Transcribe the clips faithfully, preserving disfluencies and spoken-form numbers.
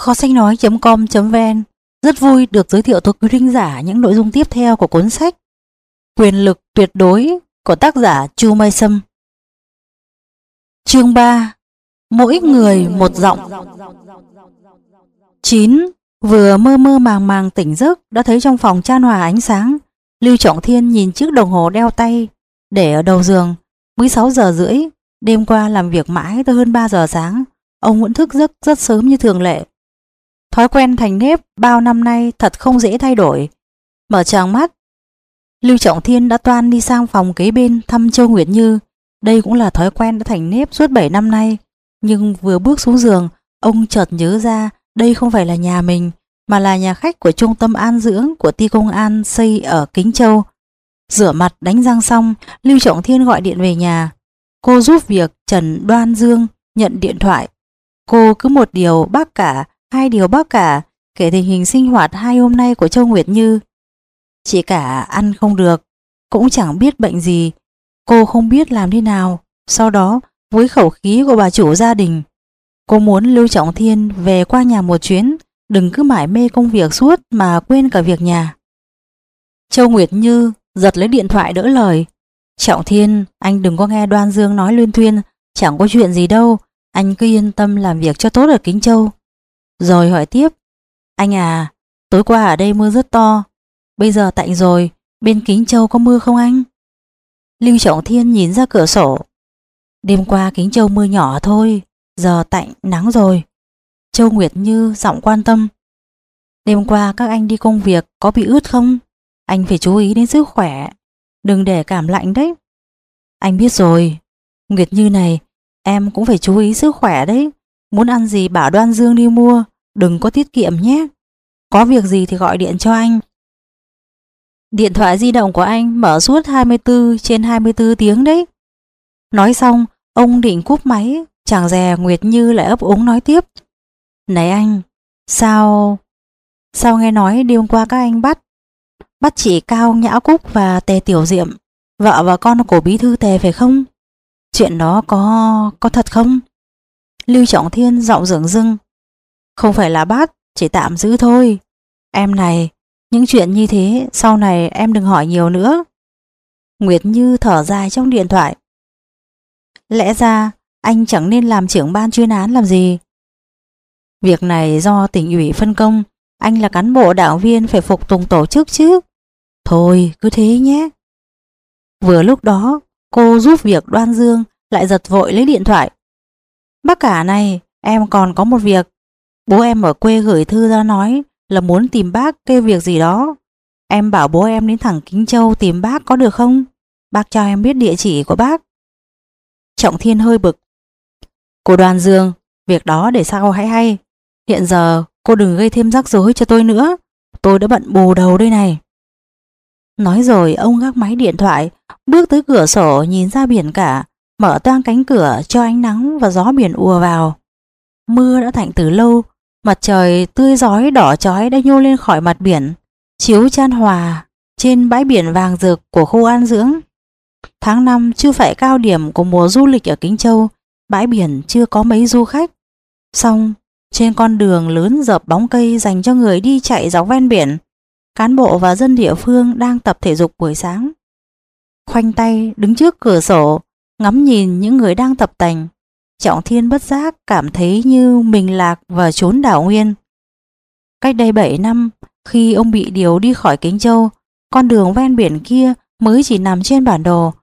Kho sách nói.com.vn rất vui được giới thiệu tới quý thính giả những nội dung tiếp theo của cuốn sách Quyền lực tuyệt đối của tác giả Chu Mai Sâm. Chương ba. Mỗi người một giọng. chín. Vừa mơ mơ màng màng tỉnh giấc đã thấy trong phòng chan hòa ánh sáng. Lưu Trọng Thiên nhìn chiếc đồng hồ đeo tay để ở đầu giường. Mới sáu giờ rưỡi, đêm qua làm việc mãi tới hơn ba giờ sáng, ông vẫn thức giấc rất sớm như thường lệ. Thói quen thành nếp bao năm nay thật không dễ thay đổi. Mở choàng mắt, Lưu Trọng Thiên đã toan đi sang phòng kế bên thăm Châu Nguyệt Như. Đây cũng là thói quen đã thành nếp suốt bảy năm nay. Nhưng vừa bước xuống giường, ông chợt nhớ ra đây không phải là nhà mình, mà là nhà khách của trung tâm an dưỡng của ty công an xây ở Kính Châu. Rửa mặt đánh răng xong, Lưu Trọng Thiên gọi điện về nhà. Cô giúp việc Trần Đoan Dương nhận điện thoại. Cô cứ một điều bác cả, hai điều bác cả, kể tình hình sinh hoạt hai hôm nay của Châu Nguyệt Như. Chị cả ăn không được, cũng chẳng biết bệnh gì. Cô không biết làm thế nào. Sau đó, với khẩu khí của bà chủ gia đình, cô muốn Lưu Trọng Thiên về qua nhà một chuyến, đừng cứ mải mê công việc suốt mà quên cả việc nhà. Châu Nguyệt Như giật lấy điện thoại đỡ lời. Trọng Thiên, anh đừng có nghe Đoan Dương nói luyên thuyên, chẳng có chuyện gì đâu, anh cứ yên tâm làm việc cho tốt ở Kính Châu. Rồi hỏi tiếp, anh à, tối qua ở đây mưa rất to, bây giờ tạnh rồi, bên Kính Châu có mưa không anh? Lưu Trọng Thiên nhìn ra cửa sổ. Đêm qua Kính Châu mưa nhỏ thôi, giờ tạnh nắng rồi. Châu Nguyệt Như giọng quan tâm. Đêm qua các anh đi công việc có bị ướt không? Anh phải chú ý đến sức khỏe, đừng để cảm lạnh đấy. Anh biết rồi, Nguyệt Như này, em cũng phải chú ý sức khỏe đấy. Muốn ăn gì bảo Đoan Dương đi mua, đừng có tiết kiệm nhé. Có việc gì thì gọi điện cho anh. Điện thoại di động của anh mở suốt hai mươi tư trên hai mươi tư tiếng đấy. Nói xong, ông định cúp máy, chẳng dè Nguyệt Như lại ấp úng nói tiếp. Này anh, sao... Sao nghe nói đêm qua các anh bắt Bắt chị Cao Nhã Cúc và Tề Tiểu Diệm, vợ và con của bí thư Tề phải không? Chuyện đó có... có thật không? Lưu Trọng Thiên giọng dửng dưng. Không phải là bắt, chỉ tạm giữ thôi. Em này, những chuyện như thế sau này em đừng hỏi nhiều nữa. Nguyệt Như thở dài trong điện thoại. Lẽ ra anh chẳng nên làm trưởng ban chuyên án làm gì. Việc này do tỉnh ủy phân công, anh là cán bộ đảng viên phải phục tùng tổ chức chứ. Thôi cứ thế nhé. Vừa lúc đó cô giúp việc Đoan Dương lại giật vội lấy điện thoại. Bác cả này, em còn có một việc. Bố em ở quê gửi thư ra nói là muốn tìm bác kêu việc gì đó. Em bảo bố em đến thẳng Kính Châu tìm bác có được không? Bác cho em biết địa chỉ của bác. Trọng Thiên hơi bực. Cô Đoan Dương, việc đó để sau hãy hay. Hiện giờ cô đừng gây thêm rắc rối cho tôi nữa. Tôi đã bận bù đầu đây này. Nói rồi ông gác máy điện thoại, bước tới cửa sổ nhìn ra biển cả, mở toang cánh cửa cho ánh nắng và gió biển ùa vào. Mưa đã tạnh từ lâu, mặt trời tươi rói đỏ chói đã nhô lên khỏi mặt biển, chiếu chan hòa trên bãi biển vàng rực của khu an dưỡng. Tháng năm chưa phải cao điểm của mùa du lịch ở Kính Châu, bãi biển chưa có mấy du khách. Xong, trên con đường lớn dợp bóng cây dành cho người đi chạy dọc ven biển, cán bộ và dân địa phương đang tập thể dục buổi sáng. Khoanh tay đứng trước cửa sổ, ngắm nhìn những người đang tập tành, Trọng Thiên bất giác cảm thấy như mình lạc vào chốn đảo nguyên. Cách đây bảy năm, khi ông bị điều đi khỏi Kính Châu, con đường ven biển kia mới chỉ nằm trên bản đồ.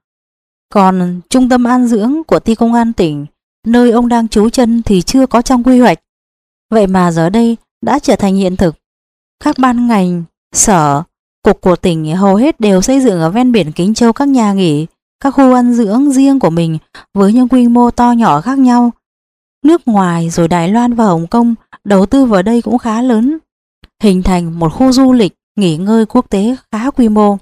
Còn trung tâm an dưỡng của ty công an tỉnh, nơi ông đang trú chân thì chưa có trong quy hoạch. Vậy mà giờ đây đã trở thành hiện thực. Các ban ngành, sở, cục của tỉnh hầu hết đều xây dựng ở ven biển Kính Châu các nhà nghỉ, các khu ăn dưỡng riêng của mình với những quy mô to nhỏ khác nhau. Nước ngoài rồi Đài Loan và Hồng Kông đầu tư vào đây cũng khá lớn, hình thành một khu du lịch nghỉ ngơi quốc tế khá quy mô.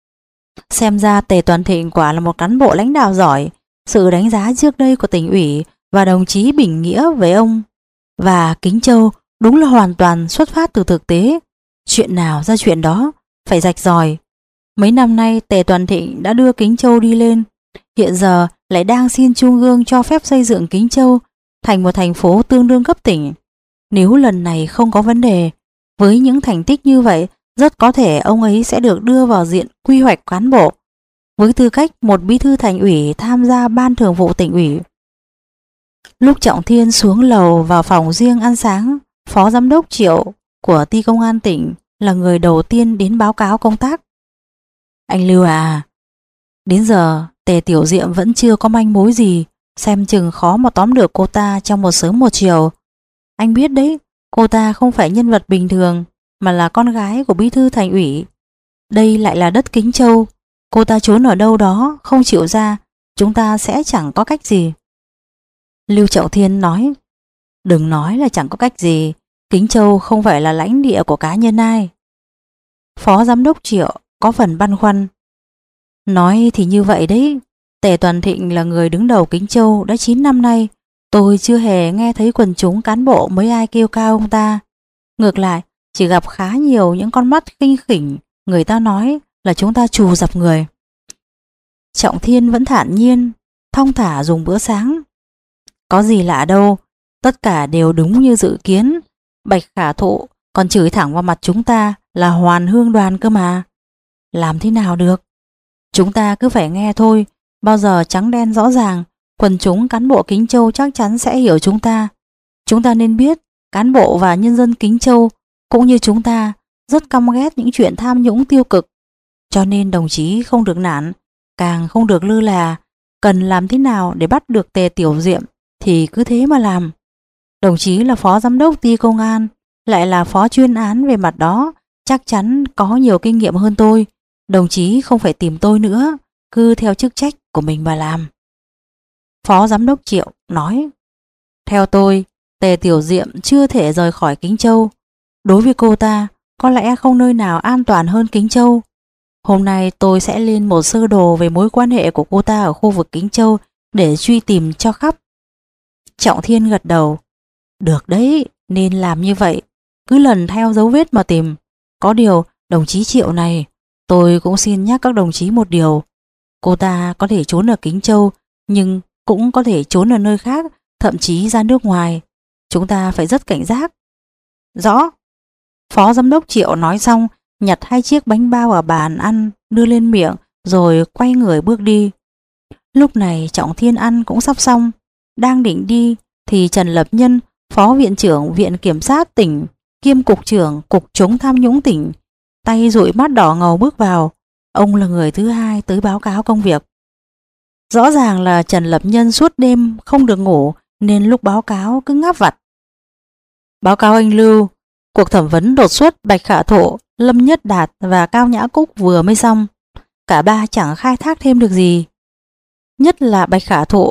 Xem ra Tề Toàn Thịnh quả là một cán bộ lãnh đạo giỏi. Sự đánh giá trước đây của tỉnh ủy và đồng chí Bình Nghĩa với ông và Kính Châu đúng là hoàn toàn xuất phát từ thực tế. Chuyện nào ra chuyện đó, phải rạch ròi. Mấy năm nay Tề Toàn Thịnh đã đưa Kính Châu đi lên, hiện giờ lại đang xin Trung ương cho phép xây dựng Kính Châu thành một thành phố tương đương cấp tỉnh. Nếu lần này không có vấn đề, với những thành tích như vậy, rất có thể ông ấy sẽ được đưa vào diện quy hoạch cán bộ, với tư cách một bí thư thành ủy tham gia ban thường vụ tỉnh ủy. Lúc Trọng Thiên xuống lầu vào phòng riêng ăn sáng, Phó Giám đốc Triệu của Ty Công an tỉnh là người đầu tiên đến báo cáo công tác. Anh Lưu à, đến giờ Tề Tiểu Diệm vẫn chưa có manh mối gì, xem chừng khó mà tóm được cô ta trong một sớm một chiều. Anh biết đấy, cô ta không phải nhân vật bình thường, mà là con gái của bí thư thành ủy. Đây lại là đất Kính Châu, cô ta trốn ở đâu đó không chịu ra, chúng ta sẽ chẳng có cách gì. Lưu Trọng Thiên nói, đừng nói là chẳng có cách gì, Kính Châu không phải là lãnh địa của cá nhân ai. Phó Giám đốc Triệu có phần băn khoăn. Nói thì như vậy đấy, Tề Toàn Thịnh là người đứng đầu Kính Châu đã chín năm nay, tôi chưa hề nghe thấy quần chúng cán bộ mấy ai kêu cao ông ta. Ngược lại, chỉ gặp khá nhiều những con mắt khinh khỉnh, người ta nói là chúng ta trù dập người. Trọng Thiên vẫn thản nhiên, thong thả dùng bữa sáng. Có gì lạ đâu, tất cả đều đúng như dự kiến. Bạch Khả Thụ còn chửi thẳng vào mặt chúng ta là hoàn hương đoàn cơ mà. Làm thế nào được? Chúng ta cứ phải nghe thôi, bao giờ trắng đen rõ ràng, quần chúng cán bộ Kính Châu chắc chắn sẽ hiểu chúng ta. Chúng ta nên biết, cán bộ và nhân dân Kính Châu cũng như chúng ta rất căm ghét những chuyện tham nhũng tiêu cực. Cho nên đồng chí không được nản, càng không được lơ là. Cần làm thế nào để bắt được Tề Tiểu Diệm thì cứ thế mà làm. Đồng chí là phó giám đốc Ty Công an, lại là phó chuyên án về mặt đó, chắc chắn có nhiều kinh nghiệm hơn tôi. Đồng chí không phải tìm tôi nữa, cứ theo chức trách của mình mà làm. Phó Giám đốc Triệu nói, theo tôi, Tề Tiểu Diệm chưa thể rời khỏi Kính Châu. Đối với cô ta, có lẽ không nơi nào an toàn hơn Kính Châu. Hôm nay tôi sẽ lên một sơ đồ về mối quan hệ của cô ta ở khu vực Kính Châu để truy tìm cho khắp. Trọng Thiên gật đầu. Được đấy, nên làm như vậy. Cứ lần theo dấu vết mà tìm. Có điều, đồng chí Triệu này, tôi cũng xin nhắc các đồng chí một điều. Cô ta có thể trốn ở Kính Châu, nhưng cũng có thể trốn ở nơi khác, thậm chí ra nước ngoài. Chúng ta phải rất cảnh giác. Rõ. Phó Giám đốc Triệu nói xong, nhặt hai chiếc bánh bao ở bàn ăn, đưa lên miệng, rồi quay người bước đi. Lúc này Trọng Thiên ăn cũng sắp xong. Đang định đi, thì Trần Lập Nhân, Phó Viện trưởng Viện Kiểm sát tỉnh, kiêm Cục trưởng Cục chống tham nhũng tỉnh, tay dụi mắt đỏ ngầu bước vào. Ông là người thứ hai tới báo cáo công việc. Rõ ràng là Trần Lập Nhân suốt đêm không được ngủ, nên lúc báo cáo cứ ngáp vặt. Báo cáo anh Lưu, cuộc thẩm vấn đột xuất Bạch Khả Thụ, Lâm Nhất Đạt và Cao Nhã Cúc vừa mới xong. Cả ba chẳng khai thác thêm được gì. Nhất là Bạch Khả Thụ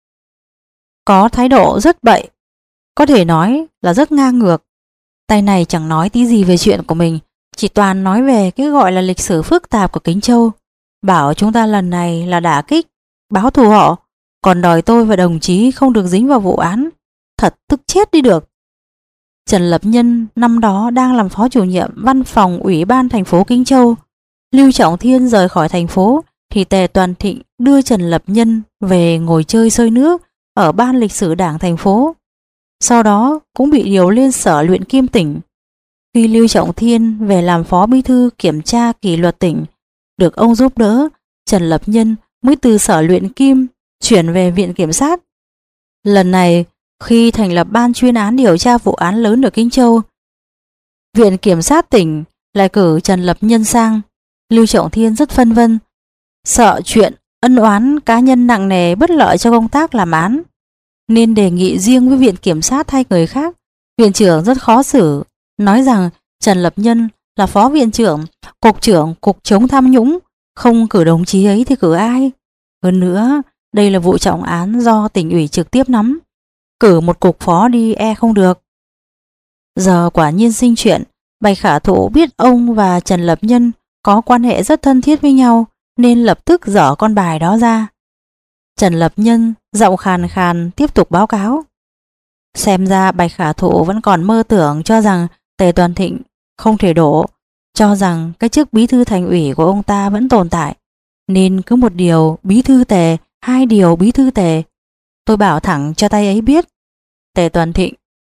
có thái độ rất bậy, có thể nói là rất ngang ngược. Tay này chẳng nói tí gì về chuyện của mình, chỉ toàn nói về cái gọi là lịch sử phức tạp của Kính Châu. Bảo chúng ta lần này là đả kích, báo thù họ, còn đòi tôi và đồng chí không được dính vào vụ án. Thật tức chết đi được. Trần Lập Nhân năm đó đang làm phó chủ nhiệm văn phòng Ủy ban thành phố Kính Châu. Lưu Trọng Thiên rời khỏi thành phố thì Tề Toàn Thịnh đưa Trần Lập Nhân về ngồi chơi sơi nước ở ban lịch sử đảng thành phố. Sau đó cũng bị điều lên sở luyện kim tỉnh. Khi Lưu Trọng Thiên về làm phó bí thư kiểm tra kỷ luật tỉnh, được ông giúp đỡ, Trần Lập Nhân mới từ sở luyện kim chuyển về viện kiểm sát. Lần này, khi thành lập ban chuyên án điều tra vụ án lớn ở Kính Châu, viện kiểm sát tỉnh lại cử Trần Lập Nhân sang. Lưu Trọng Thiên rất phân vân, sợ chuyện ân oán cá nhân nặng nề bất lợi cho công tác làm án, nên đề nghị riêng với viện kiểm sát thay người khác. Viện trưởng rất khó xử, nói rằng Trần Lập Nhân là phó viện trưởng, cục trưởng cục chống tham nhũng, không cử đồng chí ấy thì cử ai? Hơn nữa, đây là vụ trọng án do tỉnh ủy trực tiếp nắm, cử một cục phó đi e không được. Giờ quả nhiên sinh chuyện, Bạch Khả Thụ biết ông và Trần Lập Nhân có quan hệ rất thân thiết với nhau, nên lập tức dở con bài đó ra. Trần Lập Nhân giọng khàn khàn tiếp tục báo cáo. Xem ra Bạch Khả Thụ vẫn còn mơ tưởng cho rằng Tề Toàn Thịnh không thể đổ, cho rằng cái chức bí thư thành ủy của ông ta vẫn tồn tại, nên cứ một điều bí thư Tề, hai điều bí thư Tề. Tôi bảo thẳng cho tay ấy biết, Tề Toàn Thịnh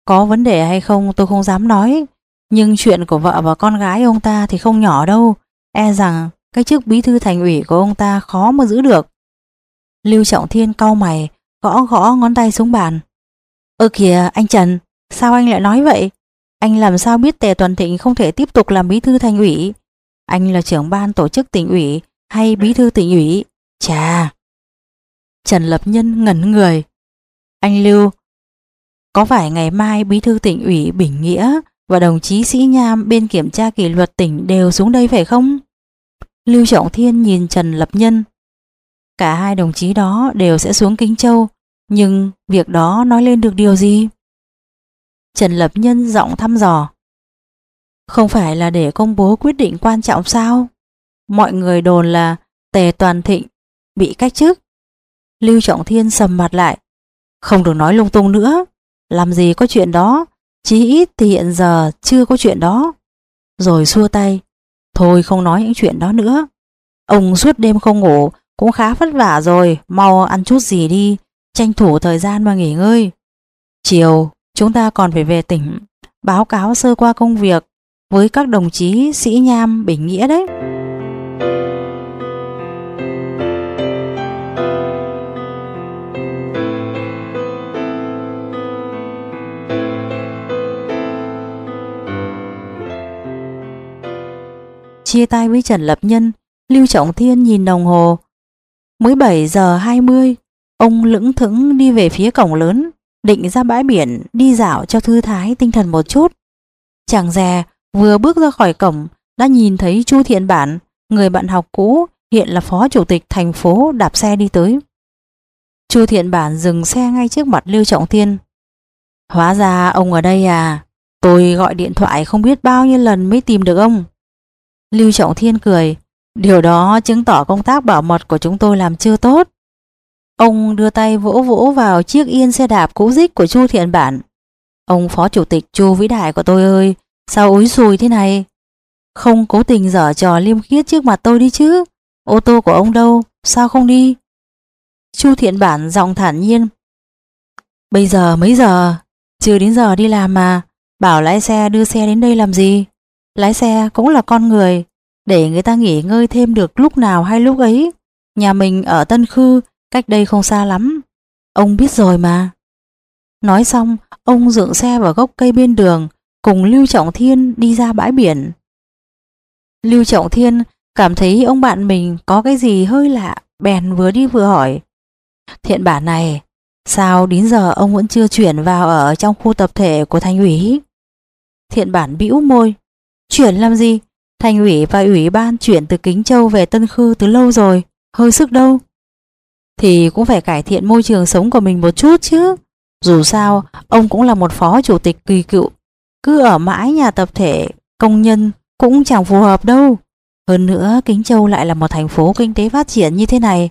Có vấn đề hay không tôi không dám nói, nhưng chuyện của vợ và con gái ông ta thì không nhỏ đâu. E rằng cái chức bí thư thành ủy của ông ta khó mà giữ được. Lưu Trọng Thiên cau mày, gõ gõ ngón tay xuống bàn. Ơ kìa anh Trần, sao anh lại nói vậy? Anh làm sao biết Tề Tuần Thịnh không thể tiếp tục làm bí thư thành ủy? Anh là trưởng ban tổ chức tỉnh ủy hay bí thư tỉnh ủy? Chà! Trần Lập Nhân ngẩn người. Anh Lưu, có phải ngày mai bí thư tỉnh ủy Bình Nghĩa và đồng chí Sĩ Nham bên kiểm tra kỷ luật tỉnh đều xuống đây phải không? Lưu Trọng Thiên nhìn Trần Lập Nhân. Cả hai đồng chí đó đều sẽ xuống Kinh Châu, nhưng việc đó nói lên được điều gì? Trần Lập Nhân giọng thăm dò. Không phải là để công bố quyết định quan trọng sao? Mọi người đồn là Tề Toàn Thịnh bị cách chức. Lưu Trọng Thiên sầm mặt lại. Không được nói lung tung nữa. Làm gì có chuyện đó, chí ít thì hiện giờ chưa có chuyện đó. Rồi xua tay. Thôi không nói những chuyện đó nữa. Ông suốt đêm không ngủ cũng khá vất vả rồi, mau ăn chút gì đi, tranh thủ thời gian mà nghỉ ngơi. Chiều chúng ta còn phải về tỉnh báo cáo sơ qua công việc với các đồng chí Sĩ Nham, Bình Nghĩa đấy. Chia tay với Trần Lập Nhân, Lưu Trọng Thiên nhìn đồng hồ. Mới bảy giờ hai mươi, ông lững thững đi về phía cổng lớn, định ra bãi biển đi dạo cho thư thái tinh thần một chút. Chẳng dè vừa bước ra khỏi cổng đã nhìn thấy Chu Thiện Bản, người bạn học cũ hiện là phó chủ tịch thành phố, đạp xe đi tới. Chu Thiện Bản dừng xe ngay trước mặt Lưu Trọng Thiên. Hóa ra ông ở đây à? Tôi gọi điện thoại không biết bao nhiêu lần mới tìm được ông. Lưu Trọng Thiên cười. Điều đó chứng tỏ công tác bảo mật của chúng tôi làm chưa tốt. Ông đưa tay vỗ vỗ vào chiếc yên xe đạp cũ rích của Chu Thiện Bản. Ông phó chủ tịch Chu vĩ đại của tôi ơi, sao úi xùi thế này? Không cố tình giở trò liêm khiết trước mặt tôi đi chứ. Ô tô của ông đâu, sao không đi? Chu Thiện Bản giọng thản nhiên. Bây giờ mấy giờ? Chưa đến giờ đi làm mà. Bảo lái xe đưa xe đến đây làm gì? Lái xe cũng là con người, để người ta nghỉ ngơi thêm được lúc nào hay lúc ấy. Nhà mình ở Tân Khư, cách đây không xa lắm. Ông biết rồi mà. Nói xong, ông dựng xe vào gốc cây bên đường, cùng Lưu Trọng Thiên đi ra bãi biển. Lưu Trọng Thiên cảm thấy ông bạn mình có cái gì hơi lạ, bèn vừa đi vừa hỏi. Thiện Bản này, sao đến giờ ông vẫn chưa chuyển vào ở trong khu tập thể của thành ủy? Thiện Bản bĩu môi. Chuyển làm gì? Thành ủy và ủy ban chuyển từ Kính Châu về Tân Khư từ lâu rồi, hơi sức đâu. Thì cũng phải cải thiện môi trường sống của mình một chút chứ. Dù sao, ông cũng là một phó chủ tịch kỳ cựu, cứ ở mãi nhà tập thể công nhân cũng chẳng phù hợp đâu. Hơn nữa, Kính Châu lại là một thành phố kinh tế phát triển như thế này.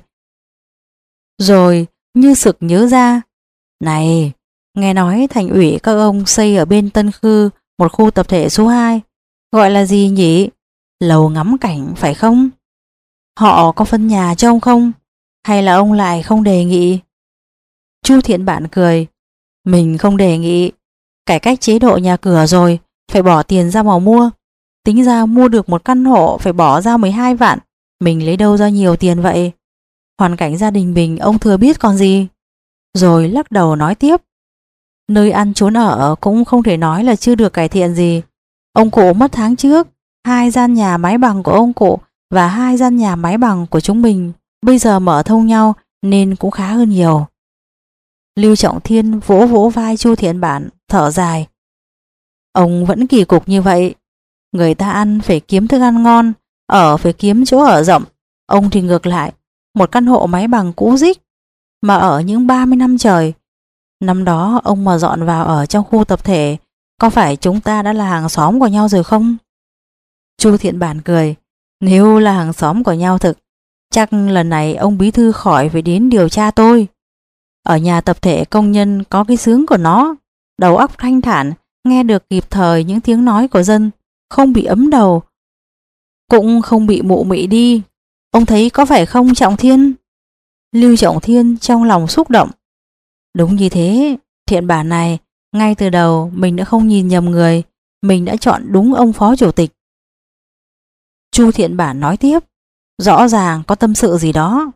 Rồi, như sực nhớ ra. Này, nghe nói thành ủy các ông xây ở bên Tân Khư một khu tập thể số hai. Gọi là gì nhỉ? Lầu ngắm cảnh phải không? Họ có phân nhà cho ông không? Hay là ông lại không đề nghị? Chu Thiện Bản cười. Mình không đề nghị. Cải cách chế độ nhà cửa rồi, phải bỏ tiền ra mà mua. Tính ra mua được một căn hộ phải bỏ ra mười hai vạn. Mình lấy đâu ra nhiều tiền vậy? Hoàn cảnh gia đình mình ông thừa biết còn gì. Rồi lắc đầu nói tiếp. Nơi ăn trốn ở cũng không thể nói là chưa được cải thiện gì. Ông cụ mất tháng trước, hai gian nhà mái bằng của ông cụ và hai gian nhà mái bằng của chúng mình bây giờ mở thông nhau nên cũng khá hơn nhiều. Lưu Trọng Thiên vỗ vỗ vai Chu Thiện Bản, thở dài. Ông vẫn kỳ cục như vậy. Người ta ăn phải kiếm thức ăn ngon, ở phải kiếm chỗ ở rộng. Ông thì ngược lại, một căn hộ mái bằng cũ rích mà ở những ba mươi năm trời. Năm đó ông mà dọn vào ở trong khu tập thể, có phải chúng ta đã là hàng xóm của nhau rồi không? Chu Thiện Bản cười. Nếu là hàng xóm của nhau thực, chắc lần này ông bí thư khỏi phải đến điều tra tôi. Ở nhà tập thể công nhân có cái sướng của nó, đầu óc thanh thản, nghe được kịp thời những tiếng nói của dân, không bị ấm đầu, cũng không bị mụ mị đi. Ông thấy có phải không Trọng Thiên? Lưu Trọng Thiên trong lòng xúc động. Đúng như thế, Thiện Bản này, Ngay từ đầu mình đã không nhìn nhầm người, mình đã chọn đúng ông phó chủ tịch. Chu Thiện Bản nói tiếp, rõ ràng có tâm sự gì đó.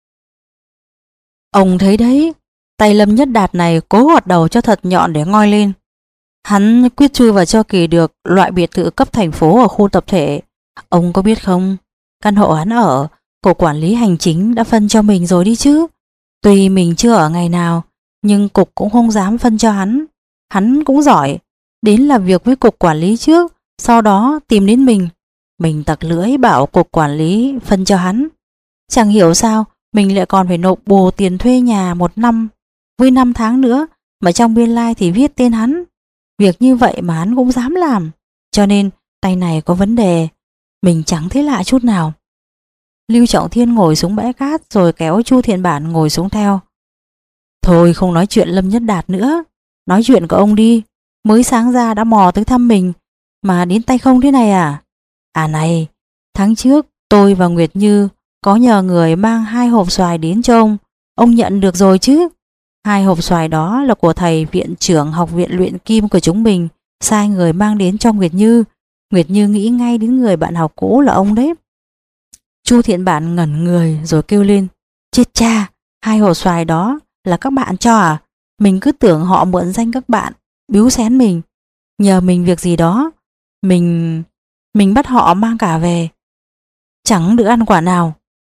Ông thấy đấy, tay Lâm Nhất Đạt này cố gọt đầu cho thật nhọn để ngoi lên. Hắn quyết chui vào cho kỳ được loại biệt thự cấp thành phố ở khu tập thể. Ông có biết không, căn hộ hắn ở, cục quản lý hành chính đã phân cho mình rồi đi chứ. Tuy mình chưa ở ngày nào, nhưng cục cũng không dám phân cho hắn. Hắn cũng giỏi, đến làm việc với cục quản lý trước, sau đó tìm đến mình. Mình tặc lưỡi bảo cục quản lý phân cho hắn. Chẳng hiểu sao mình lại còn phải nộp bù tiền thuê nhà một năm với năm tháng nữa, mà trong biên lai thì viết tên hắn. Việc như vậy mà hắn cũng dám làm, cho nên tay này có vấn đề. Mình chẳng thấy lạ chút nào. Lưu Trọng Thiên ngồi xuống bãi cát rồi kéo Chu Thiện Bản ngồi xuống theo. Thôi không nói chuyện Lâm Nhất Đạt nữa, nói chuyện của ông đi. Mới sáng ra đã mò tới thăm mình, mà đến tay không thế này à? À này, tháng trước tôi và Nguyệt Như có nhờ người mang hai hộp xoài đến cho ông. Ông nhận được rồi chứ? Hai hộp xoài đó là của thầy viện trưởng học viện luyện kim của chúng mình sai người mang đến cho Nguyệt Như. Nguyệt Như nghĩ ngay đến người bạn học cũ là ông đấy. Chu Thiện Bản ngẩn người rồi kêu lên, chết cha, hai hộp xoài đó là các bạn cho à? Mình cứ tưởng họ mượn danh các bạn biếu xén mình, nhờ mình việc gì đó. Mình... mình bắt họ mang cả về, chẳng được ăn quả nào.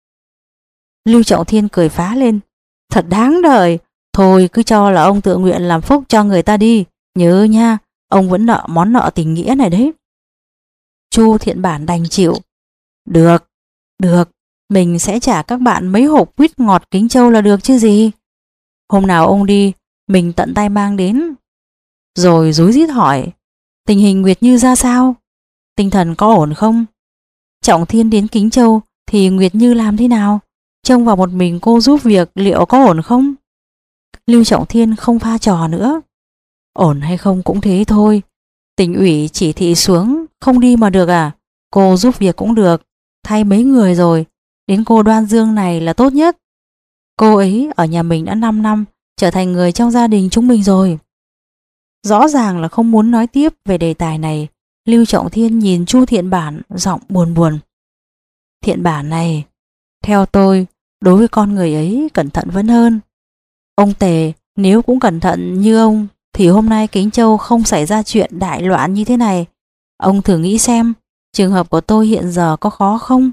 Lưu Trọng Thiên cười phá lên, thật đáng đời. Thôi cứ cho là ông tự nguyện làm phúc cho người ta đi. Nhớ nha, ông vẫn nợ món nợ tình nghĩa này đấy. Chu Thiện Bản đành chịu. Được, được, mình sẽ trả các bạn mấy hộp quýt ngọt Kính Châu là được chứ gì. Hôm nào ông đi, mình tận tay mang đến. Rồi rối rít hỏi, tình hình Nguyệt Như ra sao? Tinh thần có ổn không? Trọng Thiên đến Kính Châu thì Nguyệt Như làm thế nào? Trông vào một mình cô giúp việc liệu có ổn không? Lưu Trọng Thiên không pha trò nữa. Ổn hay không cũng thế thôi. Tỉnh ủy chỉ thị xuống, không đi mà được à? Cô giúp việc cũng được, thay mấy người rồi. Đến cô Đoan Dương này là tốt nhất. Cô ấy ở nhà mình đã năm năm, trở thành người trong gia đình chúng mình rồi. Rõ ràng là không muốn nói tiếp về đề tài này. Lưu Trọng Thiên nhìn Chu Thiện Bản, giọng buồn buồn. Thiện Bản này, theo tôi, đối với con người ấy cẩn thận vẫn hơn. Ông Tề nếu cũng cẩn thận như ông thì hôm nay Kính Châu không xảy ra chuyện đại loạn như thế này. Ông thử nghĩ xem, trường hợp của tôi hiện giờ có khó không?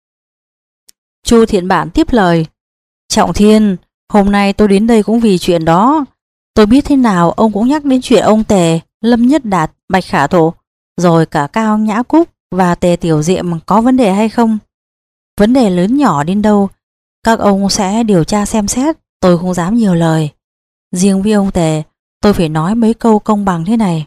Chu Thiện Bản tiếp lời, Trọng Thiên, hôm nay tôi đến đây cũng vì chuyện đó. Tôi biết thế nào ông cũng nhắc đến chuyện ông Tề, Lâm Nhất Đạt, Bạch Khả Thổ, rồi cả Cao Nhã Cúc và Tề Tiểu Diệm có vấn đề hay không. Vấn đề lớn nhỏ đến đâu, các ông sẽ điều tra xem xét, tôi không dám nhiều lời. Riêng với ông Tề, tôi phải nói mấy câu công bằng thế này.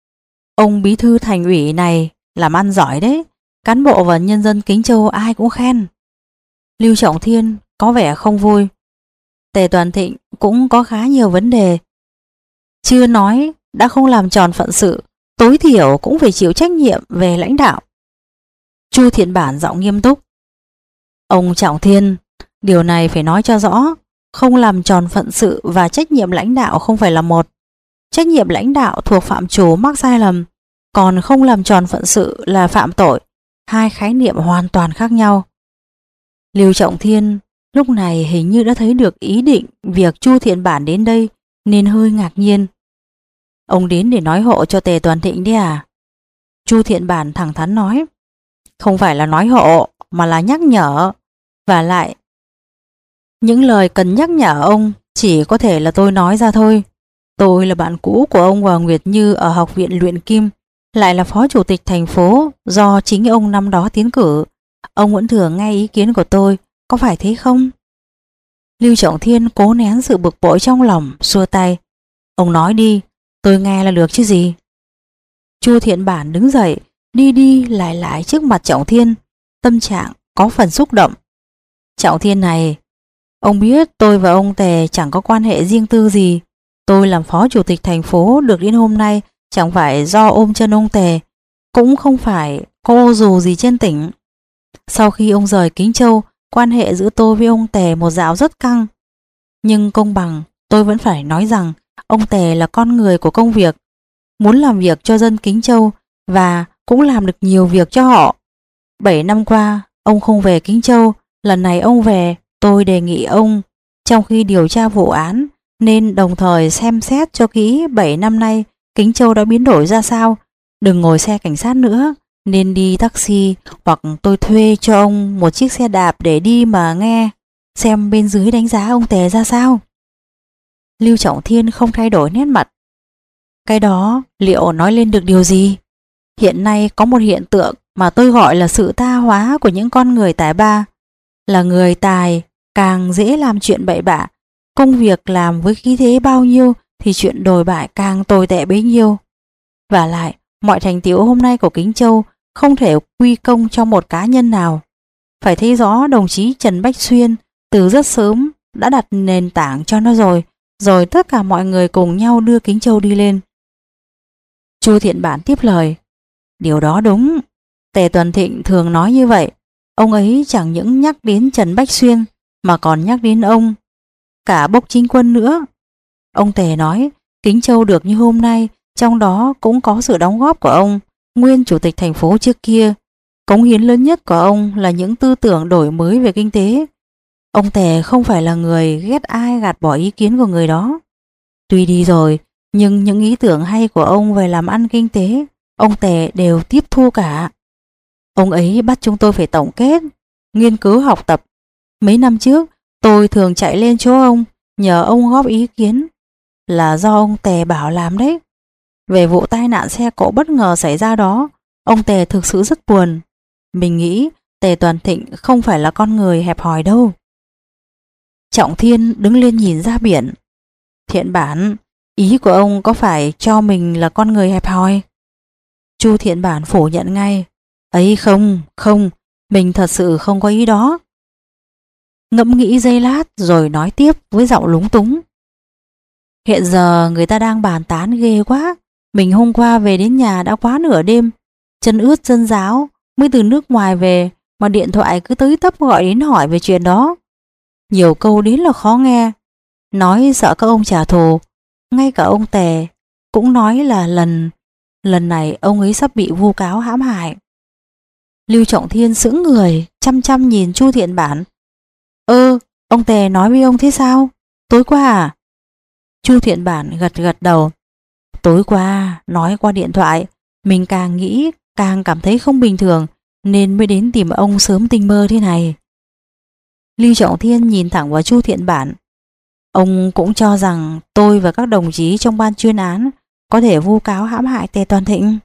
Ông bí thư thành ủy này làm ăn giỏi đấy, cán bộ và nhân dân Kính Châu ai cũng khen. Lưu Trọng Thiên có vẻ không vui. Tề Toàn Thịnh cũng có khá nhiều vấn đề. Chưa nói đã không làm tròn phận sự, tối thiểu cũng phải chịu trách nhiệm về lãnh đạo. Chu Thiện Bản giọng nghiêm túc. Ông Trọng Thiên, điều này phải nói cho rõ. Không làm tròn phận sự và trách nhiệm lãnh đạo không phải là một. Trách nhiệm lãnh đạo thuộc phạm trù mắc sai lầm, còn không làm tròn phận sự là phạm tội. Hai khái niệm hoàn toàn khác nhau. Lưu Trọng Thiên lúc này hình như đã thấy được ý định việc Chu Thiện Bản đến đây nên hơi ngạc nhiên. Ông đến để nói hộ cho Tề Toàn Thịnh đấy à? Chu Thiện Bản thẳng thắn nói. Không phải là nói hộ mà là nhắc nhở. Và lại những lời cần nhắc nhở ông chỉ có thể là tôi nói ra thôi. Tôi là bạn cũ của ông và Nguyệt Như ở học viện luyện kim, lại là phó chủ tịch thành phố do chính ông năm đó tiến cử. Ông vẫn thường nghe ý kiến của tôi, có phải thế không? Lưu Trọng Thiên cố nén sự bực bội trong lòng, xua tay. Ông nói đi, tôi nghe là được chứ gì. Chu Thiện Bản đứng dậy, đi đi lại lại trước mặt Trọng Thiên, tâm trạng có phần xúc động. Trọng Thiên này, ông biết tôi và ông Tề chẳng có quan hệ riêng tư gì. Tôi làm phó chủ tịch thành phố được đến hôm nay chẳng phải do ôm chân ông Tề, cũng không phải cô dù gì trên tỉnh. Sau khi ông rời Kính Châu, quan hệ giữa tôi với ông Tề một dạo rất căng. Nhưng công bằng, tôi vẫn phải nói rằng Ông Tề là con người của công việc, muốn làm việc cho dân Kính Châu và cũng làm được nhiều việc cho họ. Bảy năm qua, ông không về Kính Châu, lần này ông về, tôi đề nghị ông, trong khi điều tra vụ án, nên đồng thời xem xét cho kỹ bảy năm nay Kính Châu đã biến đổi ra sao. Đừng ngồi xe cảnh sát nữa, nên đi taxi hoặc tôi thuê cho ông một chiếc xe đạp để đi mà nghe, xem bên dưới đánh giá ông Tề ra sao. Lưu Trọng Thiên không thay đổi nét mặt. Cái đó liệu nói lên được điều gì? Hiện nay có một hiện tượng mà tôi gọi là sự tha hóa của những con người tài ba. Là người tài càng dễ làm chuyện bậy bạ, công việc làm với khí thế bao nhiêu thì chuyện đồi bại càng tồi tệ bấy nhiêu. Và lại, mọi thành tựu hôm nay của Kính Châu không thể quy công cho một cá nhân nào. Phải thấy rõ đồng chí Trần Bách Xuyên từ rất sớm đã đặt nền tảng cho nó rồi, rồi tất cả mọi người cùng nhau đưa Kính Châu đi lên. Chu Thiện Bản tiếp lời. Điều đó đúng, Tề Tuần Thịnh thường nói như vậy. Ông ấy chẳng những nhắc đến Trần Bách Xuyên mà còn nhắc đến ông, cả Bốc Chính Quân nữa. Ông Tề nói Kính Châu được như hôm nay, trong đó cũng có sự đóng góp của ông, nguyên chủ tịch thành phố trước kia. Cống hiến lớn nhất của ông là những tư tưởng đổi mới về kinh tế. Ông Tề không phải là người ghét ai gạt bỏ ý kiến của người đó. Tuy đi rồi, nhưng những ý tưởng hay của ông về làm ăn kinh tế, ông Tề đều tiếp thu cả. Ông ấy bắt chúng tôi phải tổng kết, nghiên cứu học tập. Mấy năm trước, tôi thường chạy lên chỗ ông, nhờ ông góp ý kiến. Là do ông Tề bảo làm đấy. Về vụ tai nạn xe cộ bất ngờ xảy ra đó, ông Tề thực sự rất buồn. Mình nghĩ Tề Toàn Thịnh không phải là con người hẹp hòi đâu. Trọng Thiên đứng lên nhìn ra biển. Thiện Bản, ý của ông có phải cho mình là con người hẹp hòi? Chu Thiện Bản phủ nhận ngay. Ấy không, không, mình thật sự không có ý đó. Ngẫm nghĩ giây lát rồi nói tiếp với giọng lúng túng. Hiện giờ người ta đang bàn tán ghê quá. Mình hôm qua về đến nhà đã quá nửa đêm, chân ướt chân ráo, mới từ nước ngoài về mà điện thoại cứ tới tấp gọi đến hỏi về chuyện đó. Nhiều câu đến là khó nghe, nói sợ các ông trả thù. Ngay cả ông Tề cũng nói là lần lần này ông ấy sắp bị vu cáo hãm hại. Lưu Trọng Thiên sững người, chăm chăm nhìn Chu Thiện Bản. Ơ, ông Tề nói với ông thế sao? Tối qua à? Chu Thiện Bản gật gật đầu. Tối qua, nói qua điện thoại, mình càng nghĩ càng cảm thấy không bình thường, nên mới đến tìm ông sớm tinh mơ thế này. Lưu Trọng Thiên nhìn thẳng vào Chu Thiện Bản. Ông cũng cho rằng tôi và các đồng chí trong ban chuyên án có thể vu cáo hãm hại Tề Toàn Thịnh.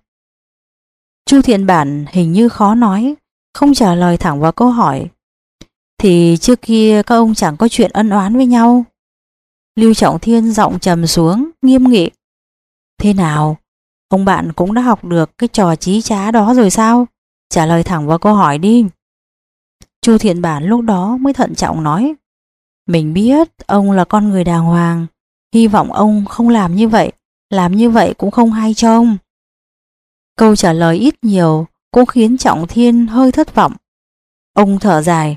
Chu Thiện Bản hình như khó nói, không trả lời thẳng vào câu hỏi. Thì trước kia các ông chẳng có chuyện ân oán với nhau. Lưu Trọng Thiên giọng trầm xuống, nghiêm nghị. Thế nào? Ông bạn cũng đã học được cái trò chí trá đó rồi sao? Trả lời thẳng vào câu hỏi đi. Chu Thiện Bản lúc đó mới thận trọng nói. Mình biết ông là con người đàng hoàng, hy vọng ông không làm như vậy, làm như vậy cũng không hay cho ông. Câu trả lời ít nhiều cũng khiến Trọng Thiên hơi thất vọng. Ông thở dài.